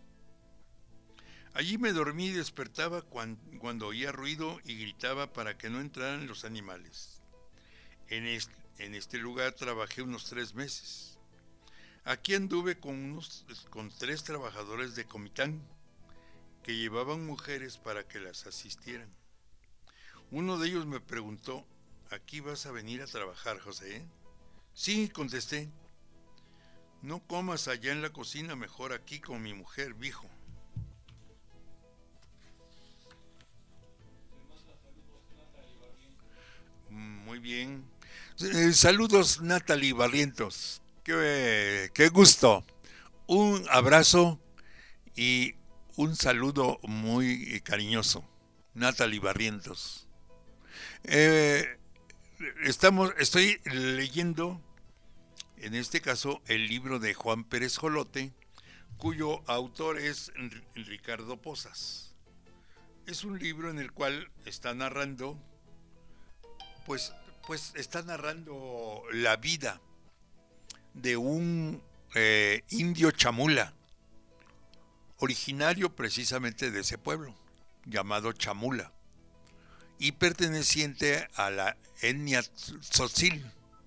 Allí me dormí y despertaba cuando, cuando oía ruido y gritaba para que no entraran los animales. En este, en este lugar trabajé unos tres meses. Aquí anduve con, unos, con tres trabajadores de Comitán que llevaban mujeres para que las asistieran. Uno de ellos me preguntó: ¿aquí vas a venir a trabajar, José? Sí, contesté. No comas allá en la cocina, mejor aquí con mi mujer, viejo. Muy bien. Eh, saludos, Natalie Barrientos. Qué, qué gusto. Un abrazo y un saludo muy cariñoso. Natalie Barrientos. Eh, estamos, estoy leyendo, en este caso, el libro de Juan Pérez Jolote, cuyo autor es Ricardo Pozas. Es un libro en el cual está narrando, pues, pues está narrando la vida de un eh, indio chamula, originario precisamente de ese pueblo, llamado Chamula, y perteneciente a la etnia tzotzil.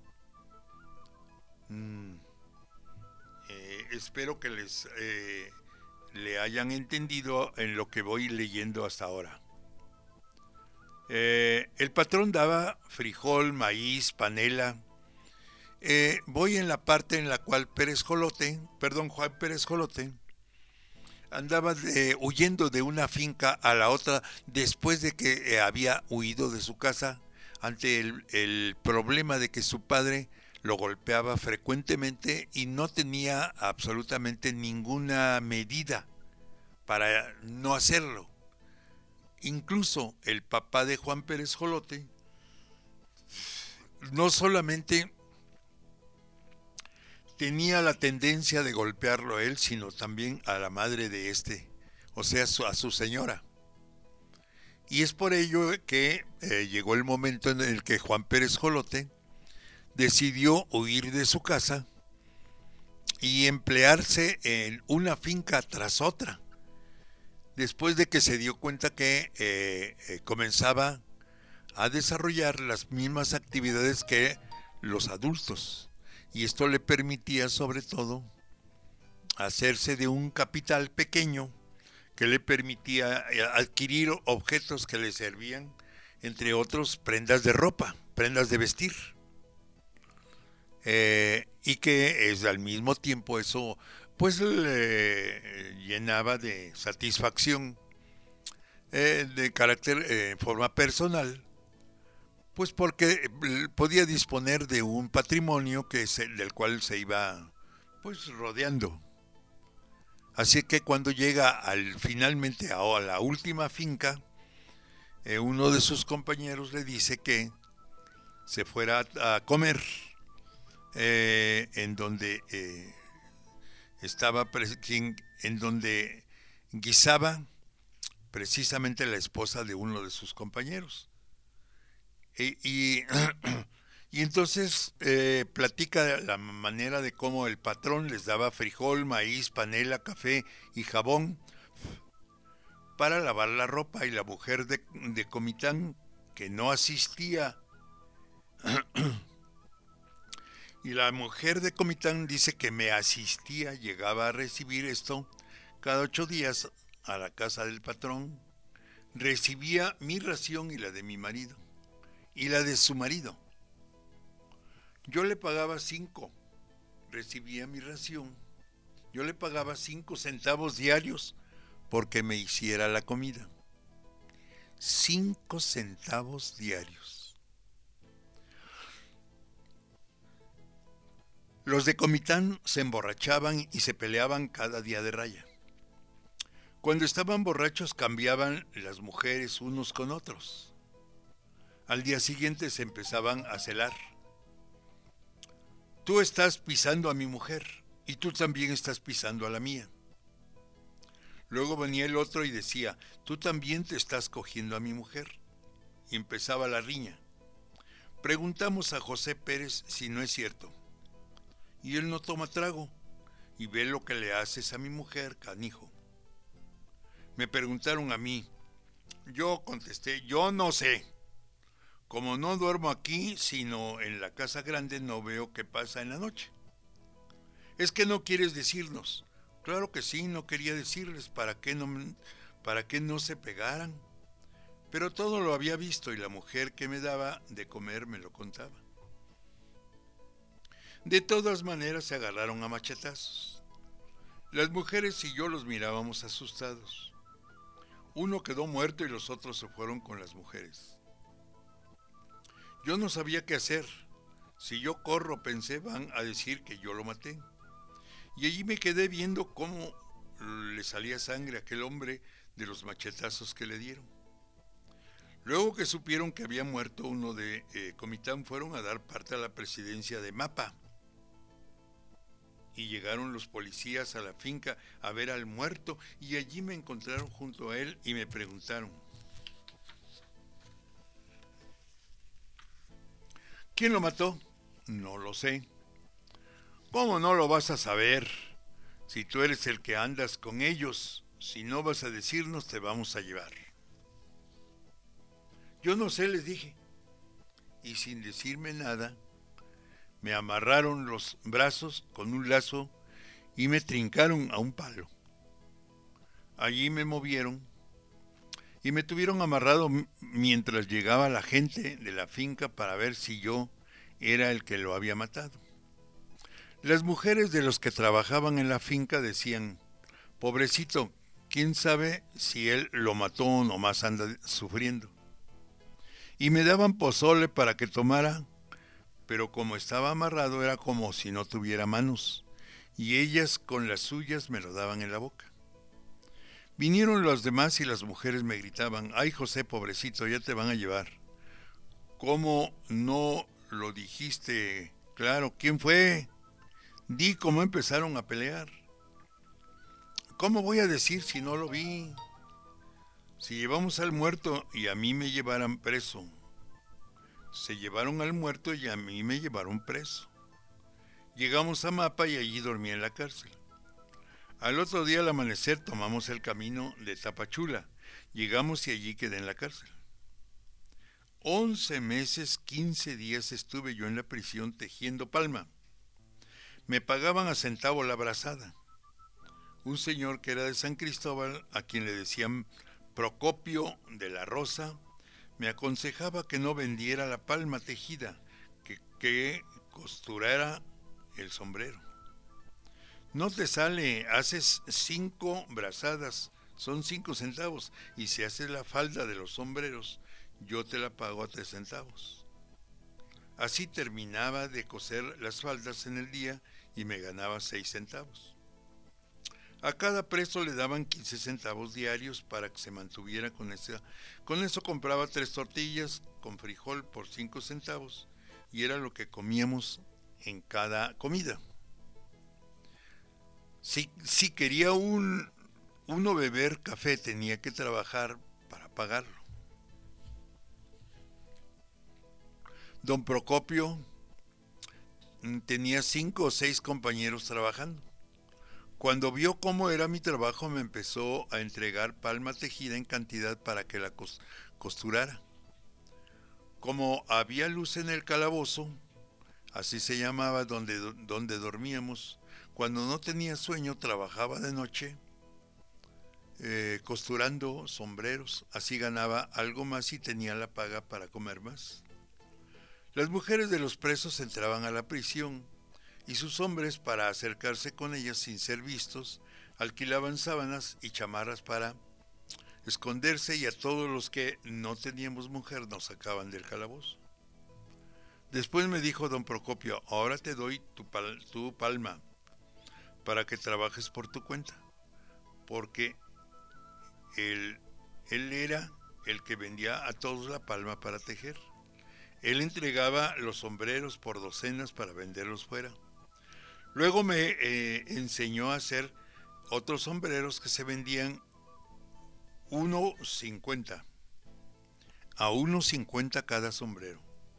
Mm. Eh, espero que les eh, le hayan entendido en lo que voy leyendo hasta ahora. Eh, el patrón daba frijol, maíz, panela. Eh, voy en la parte en la cual Pérez Jolote, perdón, Juan Pérez Jolote, andaba de, huyendo de una finca a la otra después de que eh, había huido de su casa ante el, el problema de que su padre lo golpeaba frecuentemente y no tenía absolutamente ninguna medida para no hacerlo. Incluso el papá de Juan Pérez Jolote no solamente tenía la tendencia de golpearlo a él, sino también a la madre de este, o sea, a su señora. Y es por ello que eh, llegó el momento en el que Juan Pérez Jolote decidió huir de su casa y emplearse en una finca tras otra, después de que se dio cuenta que eh, eh, comenzaba a desarrollar las mismas actividades que los adultos. Y esto le permitía sobre todo hacerse de un capital pequeño que le permitía adquirir objetos que le servían, entre otros, prendas de ropa, prendas de vestir. Eh, y que es, al mismo tiempo eso pues le llenaba de satisfacción eh, de carácter, eh, en forma personal, pues porque podía disponer de un patrimonio que se, del cual se iba pues rodeando. Así que cuando llega al, finalmente a, a la última finca, eh, uno de sus compañeros le dice que se fuera a, a comer eh, en donde eh, estaba, en donde guisaba precisamente la esposa de uno de sus compañeros. Y, y, y entonces eh, platica la manera de cómo el patrón les daba frijol, maíz, panela, café y jabón para lavar la ropa, y la mujer de, de Comitán, que no asistía, y la mujer de Comitán dice que me asistía, llegaba a recibir esto cada ocho días a la casa del patrón, recibía mi ración y la de mi marido, y la de su marido. Yo le pagaba cinco, recibía mi ración, yo le pagaba cinco centavos diarios porque me hiciera la comida. Cinco centavos diarios. Los de Comitán se emborrachaban y se peleaban cada día de raya. Cuando estaban borrachos cambiaban las mujeres unos con otros. Al día siguiente se empezaban a celar. Tú estás pisando a mi mujer y tú también estás pisando a la mía. Luego venía el otro y decía, tú también te estás cogiendo a mi mujer. Y empezaba la riña. Preguntamos a José Pérez si no es cierto. Y él no toma trago y ve lo que le haces a mi mujer, canijo. Me preguntaron a mí. Yo contesté, yo no sé. Como no duermo aquí, sino en la casa grande, no veo qué pasa en la noche. Es que no quieres decirnos. Claro que sí, no quería decirles para qué no, para qué no se pegaran. Pero todo lo había visto y la mujer que me daba de comer me lo contaba. De todas maneras se agarraron a machetazos. Las mujeres y yo los mirábamos asustados. Uno quedó muerto y los otros se fueron con las mujeres. Yo no sabía qué hacer. Si yo corro, pensé, van a decir que yo lo maté. Y allí me quedé viendo cómo le salía sangre a aquel hombre de los machetazos que le dieron. Luego que supieron que había muerto uno de eh, Comitán, fueron a dar parte a la presidencia de Mapa. Y llegaron los policías a la finca a ver al muerto, y allí me encontraron junto a él y me preguntaron, ¿quién lo mató? No lo sé. ¿Cómo no lo vas a saber? Si tú eres el que andas con ellos, si no vas a decirnos, te vamos a llevar. Yo no sé, les dije. Y sin decirme nada, me amarraron los brazos con un lazo y me trincaron a un palo. Allí me movieron y me tuvieron amarrado mientras llegaba la gente de la finca para ver si yo era el que lo había matado. Las mujeres de los que trabajaban en la finca decían, pobrecito, quién sabe si él lo mató o nomás anda sufriendo. Y me daban pozole para que tomara, pero como estaba amarrado era como si no tuviera manos, y ellas con las suyas me lo daban en la boca. Vinieron los demás y las mujeres me gritaban, ay José, pobrecito, ya te van a llevar. ¿Cómo no lo dijiste? Claro, ¿quién fue? Di cómo empezaron a pelear. ¿Cómo voy a decir si no lo vi? Si llevamos al muerto y a mí me llevaran preso. Se llevaron al muerto y a mí me llevaron preso. Llegamos a Mapa y allí dormí en la cárcel. Al otro día al amanecer tomamos el camino de Tapachula. Llegamos y allí quedé en la cárcel. Once meses, quince días estuve yo en la prisión tejiendo palma. Me pagaban a centavo la brazada. Un señor que era de San Cristóbal, a quien le decían Procopio de la Rosa, me aconsejaba que no vendiera la palma tejida, que, que costurara el sombrero. No te sale, haces cinco brazadas, son cinco centavos, y si haces la falda de los sombreros, yo te la pago a tres centavos. Así terminaba de coser las faldas en el día y me ganaba seis centavos. A cada preso le daban quince centavos diarios para que se mantuviera con esa. Con eso compraba tres tortillas con frijol por cinco centavos y era lo que comíamos en cada comida. Si, si quería un, uno beber café, tenía que trabajar para pagarlo. Don Procopio tenía cinco o seis compañeros trabajando. Cuando vio cómo era mi trabajo, me empezó a entregar palma tejida en cantidad para que la costurara. Como había luz en el calabozo, así se llamaba donde, donde dormíamos, cuando no tenía sueño trabajaba de noche eh, costurando sombreros. Así ganaba algo más y tenía la paga para comer más. Las mujeres de los presos entraban a la prisión y sus hombres, para acercarse con ellas sin ser vistos, alquilaban sábanas y chamarras para esconderse, y a todos los que no teníamos mujer nos sacaban del calabozo. Después me dijo don Procopio: ahora te doy tu, pal tu palma para que trabajes por tu cuenta, porque él, él era el que vendía a todos la palma para tejer. Él entregaba los sombreros por docenas para venderlos fuera. Luego me eh, enseñó a hacer otros sombreros que se vendían uno cincuenta, a uno cincuenta cada sombrero.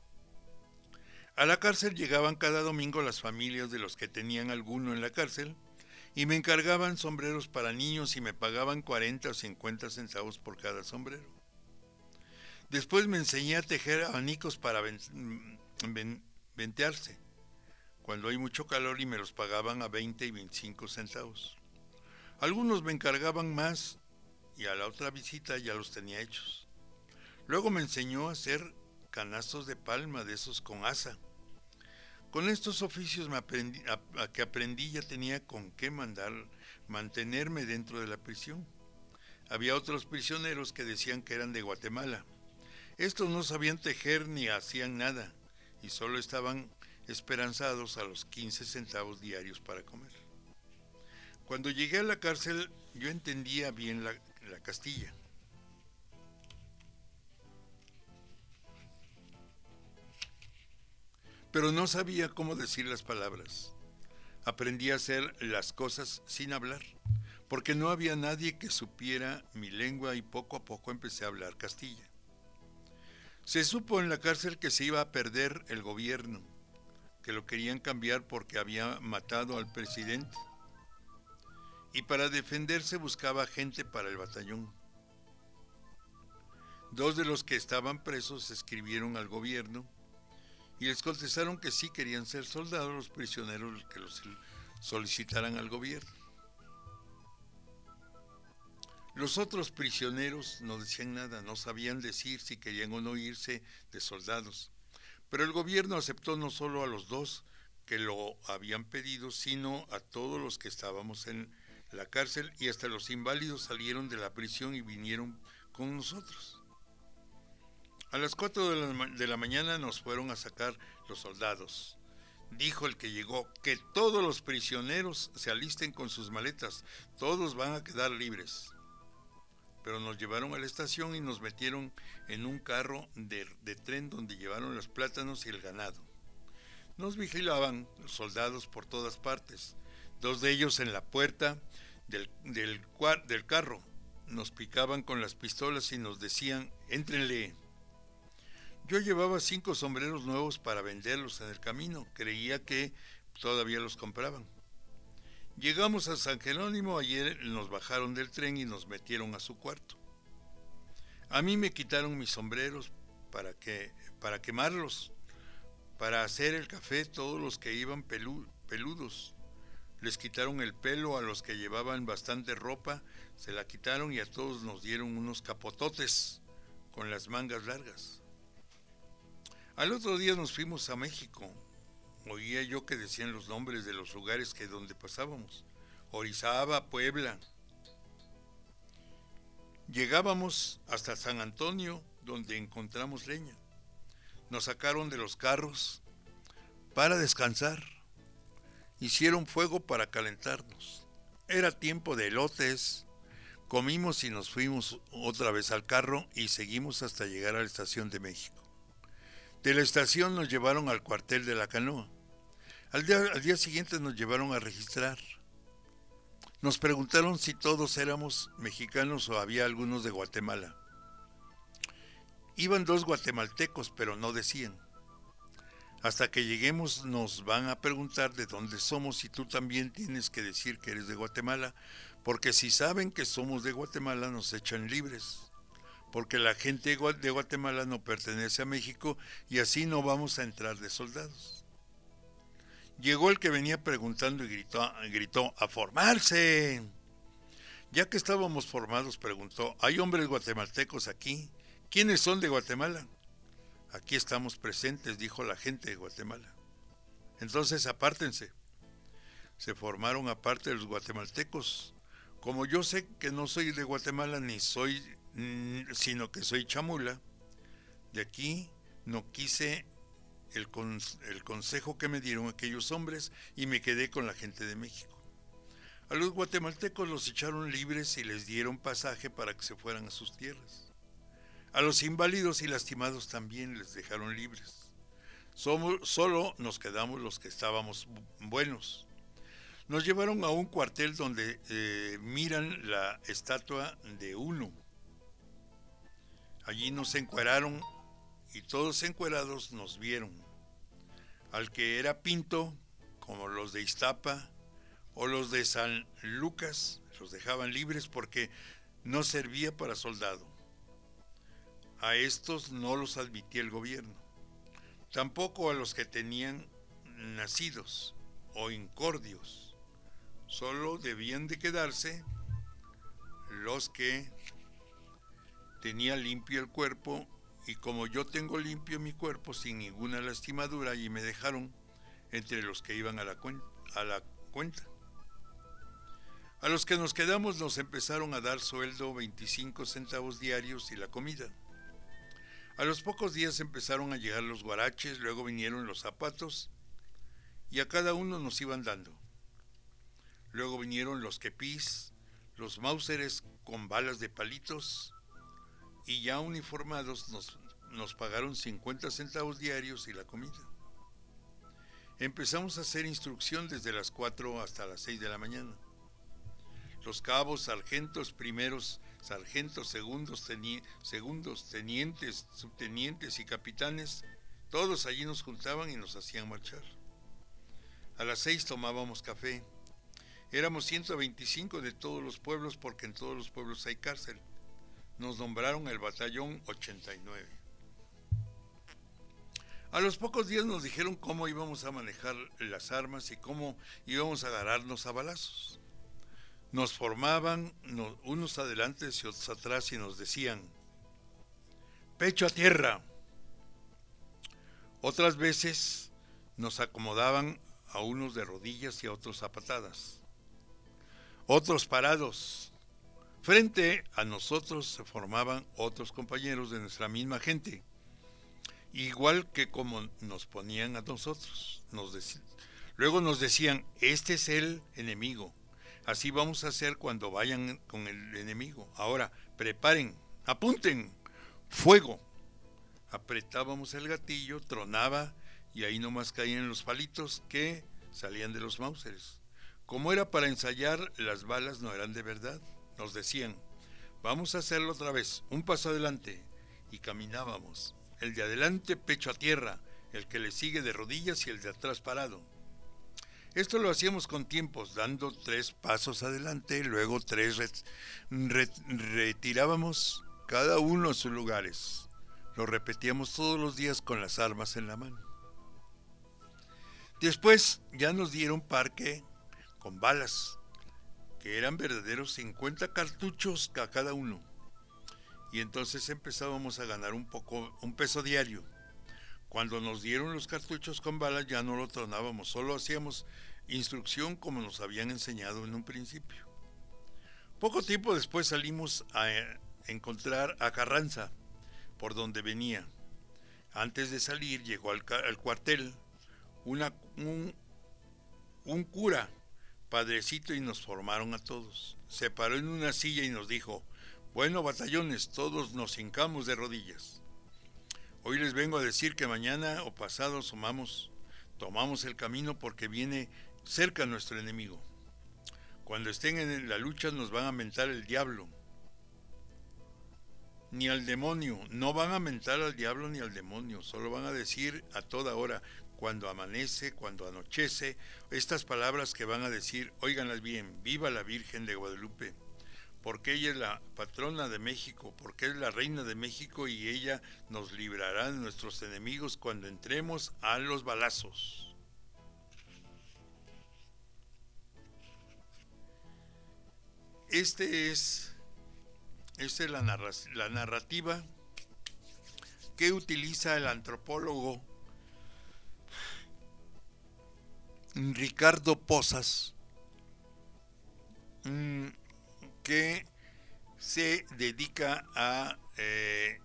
A la cárcel llegaban cada domingo las familias de los que tenían alguno en la cárcel y me encargaban sombreros para niños y me pagaban cuarenta o cincuenta centavos por cada sombrero. Después me enseñé a tejer abanicos para ven, ven, ventearse cuando hay mucho calor, y me los pagaban a veinte y veinticinco centavos. Algunos me encargaban más y a la otra visita ya los tenía hechos. Luego me enseñó a hacer canastos de palma, de esos con asa. Con estos oficios me aprendí, a, a que aprendí ya tenía con qué mandar, mantenerme dentro de la prisión. Había otros prisioneros que decían que eran de Guatemala. Estos no sabían tejer ni hacían nada y solo estaban esperanzados a los quince centavos diarios para comer. Cuando llegué a la cárcel, yo entendía bien la, la Castilla. Pero no sabía cómo decir las palabras. Aprendí a hacer las cosas sin hablar, porque no había nadie que supiera mi lengua y poco a poco empecé a hablar Castilla. Se supo en la cárcel que se iba a perder el gobierno, que lo querían cambiar porque había matado al presidente, y para defenderse buscaba gente para el batallón. Dos de los que estaban presos escribieron al gobierno y les contestaron que sí querían ser soldados los prisioneros que los solicitaran al gobierno. Los otros prisioneros no decían nada, no sabían decir si querían o no irse de soldados. Pero el gobierno aceptó no solo a los dos que lo habían pedido, sino a todos los que estábamos en la cárcel, y hasta los inválidos salieron de la prisión y vinieron con nosotros. A las cuatro de la, de la mañana nos fueron a sacar los soldados. Dijo el que llegó que todos los prisioneros se alisten con sus maletas, todos van a quedar libres. Pero nos llevaron a la estación y nos metieron en un carro de, de tren donde llevaron los plátanos y el ganado. Nos vigilaban los soldados por todas partes, dos de ellos en la puerta del, del, del carro. Nos picaban con las pistolas y nos decían: éntrenle. Yo llevaba cinco sombreros nuevos para venderlos en el camino, creía que todavía los compraban. Llegamos a San Jerónimo, ayer nos bajaron del tren y nos metieron a su cuarto. A mí me quitaron mis sombreros para, que, para quemarlos, para hacer el café todos los que iban pelu, peludos. Les quitaron el pelo a los que llevaban bastante ropa, se la quitaron y a todos nos dieron unos capototes con las mangas largas. Al otro día nos fuimos a México. Oía yo que decían los nombres de los lugares que donde pasábamos: Orizaba, Puebla. Llegábamos hasta San Antonio, donde encontramos leña. Nos sacaron de los carros para descansar. Hicieron fuego para calentarnos. Era tiempo de elotes. Comimos y nos fuimos otra vez al carro y seguimos hasta llegar a la estación de México. De la estación nos llevaron al cuartel de la Canoa. Al día, al día siguiente nos llevaron a registrar. Nos preguntaron si todos éramos mexicanos o había algunos de Guatemala. Iban dos guatemaltecos, pero no decían. Hasta que lleguemos nos van a preguntar de dónde somos y tú también tienes que decir que eres de Guatemala, porque si saben que somos de Guatemala nos echan libres, porque la gente de Guatemala no pertenece a México y así no vamos a entrar de soldados. Llegó el que venía preguntando y gritó, gritó ¡a formarse! Ya que estábamos formados, preguntó, ¿hay hombres guatemaltecos aquí? ¿Quiénes son de Guatemala? Aquí estamos presentes, dijo la gente de Guatemala. Entonces apártense. Se formaron aparte de los guatemaltecos. Como yo sé que no soy de Guatemala ni soy, sino que soy chamula, de aquí no quise el, con, el consejo que me dieron aquellos hombres y me quedé con la gente de México. A los guatemaltecos los echaron libres y les dieron pasaje para que se fueran a sus tierras. A los inválidos y lastimados también les dejaron libres. Somos, solo nos quedamos los que estábamos buenos. Nos llevaron a un cuartel donde eh, miran la estatua de uno. Allí nos encueraron y todos encuerados nos vieron. Al que era pinto, como los de Iztapa o los de San Lucas, los dejaban libres porque no servía para soldado. A estos no los admitía el gobierno, tampoco a los que tenían nacidos o incordios. Solo debían de quedarse los que tenían limpio el cuerpo, y como yo tengo limpio mi cuerpo sin ninguna lastimadura, y me dejaron entre los que iban a la, cuen- a la cuenta. A los que nos quedamos nos empezaron a dar sueldo veinticinco centavos diarios y la comida. A los pocos días empezaron a llegar los guaraches, luego vinieron los zapatos y a cada uno nos iban dando. Luego vinieron los kepis, los mauseres con balas de palitos y ya uniformados nos, nos pagaron cincuenta centavos diarios y la comida. Empezamos a hacer instrucción desde las cuatro hasta las seis de la mañana. Los cabos, sargentos, primeros sargentos, segundos, teni- segundos, tenientes, subtenientes y capitanes, todos allí nos juntaban y nos hacían marchar. A las seis tomábamos café. Éramos ciento veinticinco de todos los pueblos, porque en todos los pueblos hay cárcel. Nos nombraron el batallón ochenta y nueve. A los pocos días nos dijeron cómo íbamos a manejar las armas y cómo íbamos a agarrarnos a balazos. Nos formaban nos, unos adelante y otros atrás y nos decían, pecho a tierra. Otras veces nos acomodaban a unos de rodillas y a otros a patadas. Otros parados. Frente a nosotros se formaban otros compañeros de nuestra misma gente, igual que como nos ponían a nosotros. Nos dec- Luego nos decían, este es el enemigo. Así vamos a hacer cuando vayan con el enemigo. Ahora, preparen, apunten, fuego. Apretábamos el gatillo, tronaba y ahí nomás caían los palitos que salían de los mauseres. Como era para ensayar, las balas no eran de verdad. Nos decían, vamos a hacerlo otra vez, un paso adelante. Y caminábamos. El de adelante pecho a tierra, el que le sigue de rodillas y el de atrás parado. Esto lo hacíamos con tiempos, dando tres pasos adelante, luego tres ret- ret- retirábamos cada uno a sus lugares. Lo repetíamos todos los días con las armas en la mano. Después ya nos dieron parque con balas, que eran verdaderos cincuenta cartuchos a cada uno. Y entonces empezábamos a ganar un poco, un peso diario. Cuando nos dieron los cartuchos con balas ya no lo tronábamos, solo hacíamos instrucción como nos habían enseñado en un principio. Poco tiempo después salimos a encontrar a Carranza, por donde venía. Antes de salir llegó al, al cuartel una, un, un cura, padrecito, y nos formaron a todos. Se paró en una silla y nos dijo: bueno, batallones, todos nos hincamos de rodillas. Hoy les vengo a decir que mañana o pasado sumamos, tomamos el camino porque viene cerca nuestro enemigo. Cuando estén en la lucha nos van a mentar el diablo, ni al demonio. No van a mentar al diablo ni al demonio, solo van a decir a toda hora, cuando amanece, cuando anochece, estas palabras que van a decir, óiganlas bien: viva la Virgen de Guadalupe, porque ella es la patrona de México, porque es la reina de México y ella nos librará de nuestros enemigos cuando entremos a los balazos. Este es, esta es la, narra, la narrativa que utiliza el antropólogo Ricardo Pozas, mmm, que se dedica a eh,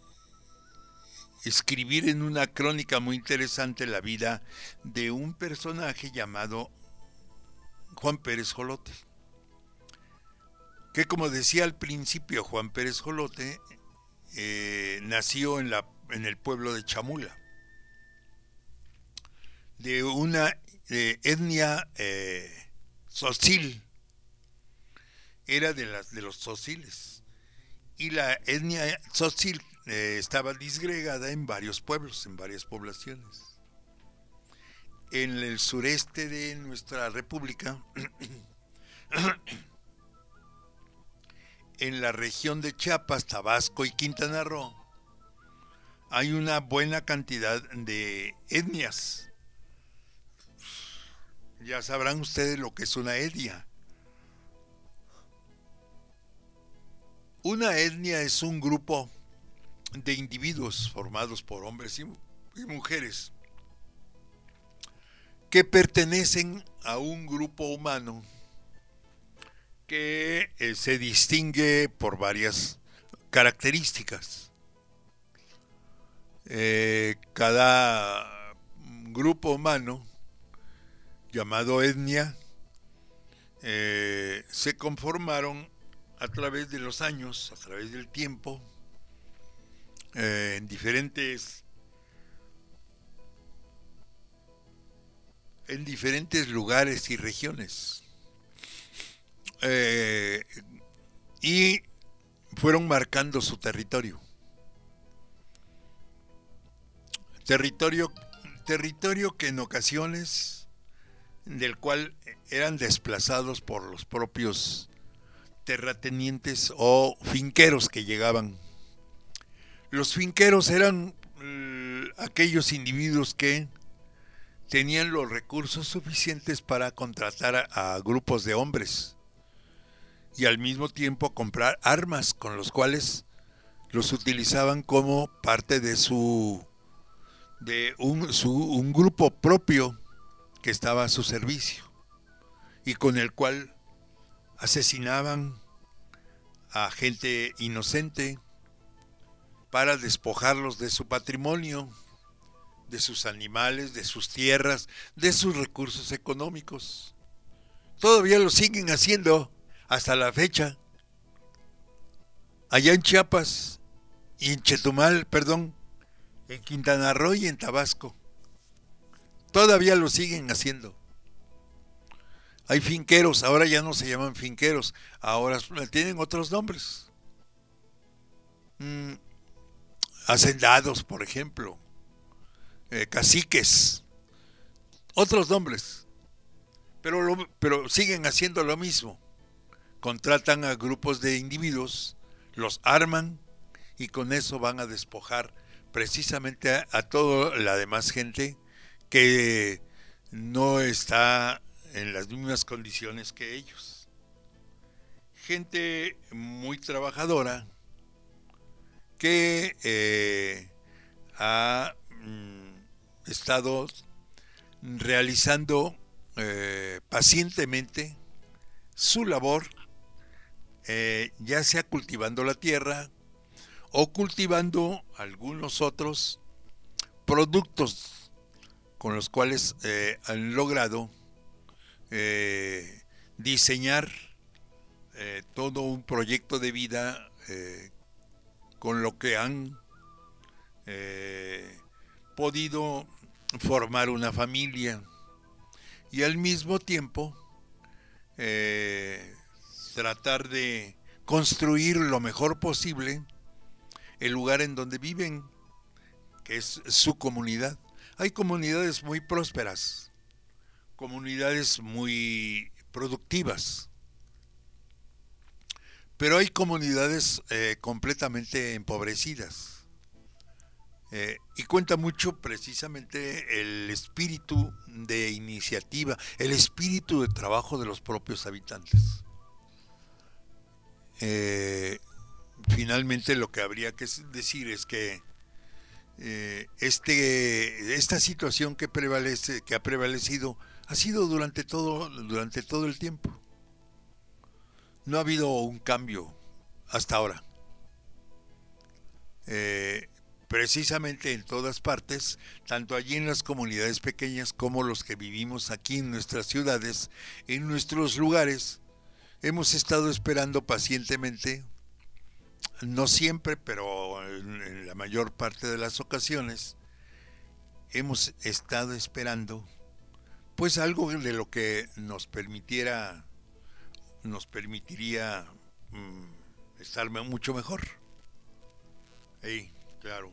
escribir en una crónica muy interesante la vida de un personaje llamado Juan Pérez Jolote, que, como decía al principio, Juan Pérez Jolote eh, nació en, la, en el pueblo de Chamula, de una eh, etnia eh, tzotzil. Era de, las, de los tzotziles, y la etnia tzotzil eh, estaba disgregada en varios pueblos, en varias poblaciones. En el sureste de nuestra república, en la región de Chiapas, Tabasco y Quintana Roo, hay una buena cantidad de etnias. Ya sabrán ustedes lo que es una etnia. Una etnia es un grupo de individuos formados por hombres y, y mujeres que pertenecen a un grupo humano que eh, se distingue por varias características. Eh, cada grupo humano llamado etnia eh, se conformaron a través de los años, a través del tiempo, eh, en diferentes en diferentes lugares y regiones, eh, y fueron marcando su territorio. Territorio, territorio que en ocasiones del cual eran desplazados por los propios terratenientes o finqueros que llegaban. Los finqueros eran eh, aquellos individuos que tenían los recursos suficientes para contratar a, a grupos de hombres y al mismo tiempo comprar armas con los cuales los utilizaban como parte de su de un, su, un grupo propio que estaba a su servicio y con el cual asesinaban a gente inocente para despojarlos de su patrimonio, de sus animales, de sus tierras, de sus recursos económicos. Todavía lo siguen haciendo hasta la fecha. Allá en Chiapas y en Chetumal, perdón, en Quintana Roo y en Tabasco. Todavía lo siguen haciendo. Hay finqueros, ahora ya no se llaman finqueros, ahora tienen otros nombres. Mm, hacendados, por ejemplo, eh, caciques, otros nombres, pero, lo, pero siguen haciendo lo mismo. Contratan a grupos de individuos, los arman y con eso van a despojar precisamente a, a toda la demás gente que no está en las mismas condiciones que ellos. Gente muy trabajadora que eh, ha mm, estado realizando eh, pacientemente su labor eh, ya sea cultivando la tierra o cultivando algunos otros productos con los cuales eh, han logrado eh, diseñar eh, todo un proyecto de vida eh, con lo que han eh, podido formar una familia y al mismo tiempo eh, tratar de construir lo mejor posible el lugar en donde viven, que es su comunidad. Hay comunidades muy prósperas, comunidades muy productivas, pero hay comunidades eh, completamente empobrecidas. Eh, y cuenta mucho precisamente el espíritu de iniciativa, el espíritu de trabajo de los propios habitantes. Eh, finalmente lo que habría que decir es que eh, este, esta situación que prevalece, que ha prevalecido, ha sido durante todo, durante todo el tiempo. No ha habido un cambio hasta ahora. Eh, precisamente en todas partes, tanto allí en las comunidades pequeñas como los que vivimos aquí en nuestras ciudades, en nuestros lugares, hemos estado esperando pacientemente, no siempre, pero en, en la mayor parte de las ocasiones, hemos estado esperando pues algo de lo que nos permitiera, nos permitiría mmm, estar mucho mejor. Hey, claro.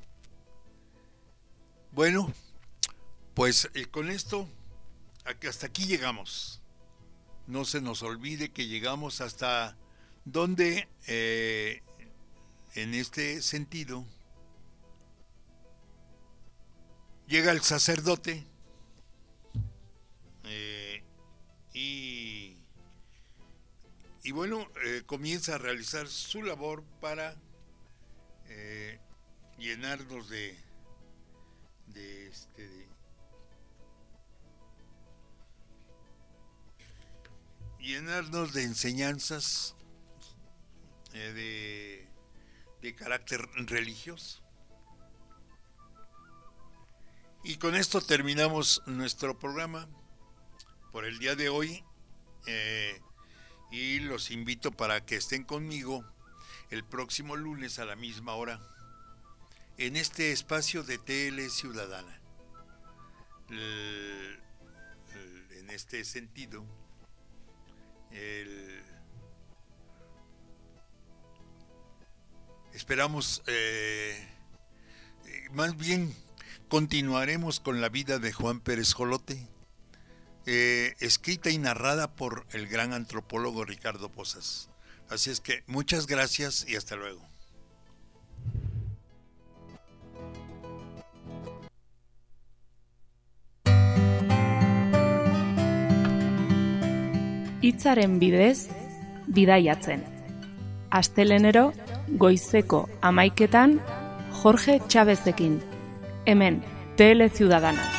Bueno, pues eh, con esto, hasta aquí llegamos. No se nos olvide que llegamos hasta donde, eh, en este sentido, llega el sacerdote eh, y, y bueno, eh, comienza a realizar su labor para eh, llenarnos de, de, este, de llenarnos de enseñanzas eh, de, de carácter religioso. Y con esto terminamos nuestro programa por el día de hoy eh, y los invito para que estén conmigo el próximo lunes a la misma hora en este espacio de T L Ciudadana. El, el, en este sentido, el, esperamos, eh, más bien continuaremos con la vida de Juan Pérez Jolote, eh, escrita y narrada por el gran antropólogo Ricardo Posas. Así es que muchas gracias y hasta luego. Hitzaren bidez, bidaiatzen. Astelenero, goizeko hamaiketan, Jorge Chavezekin. Hemen, T L Ciudadana.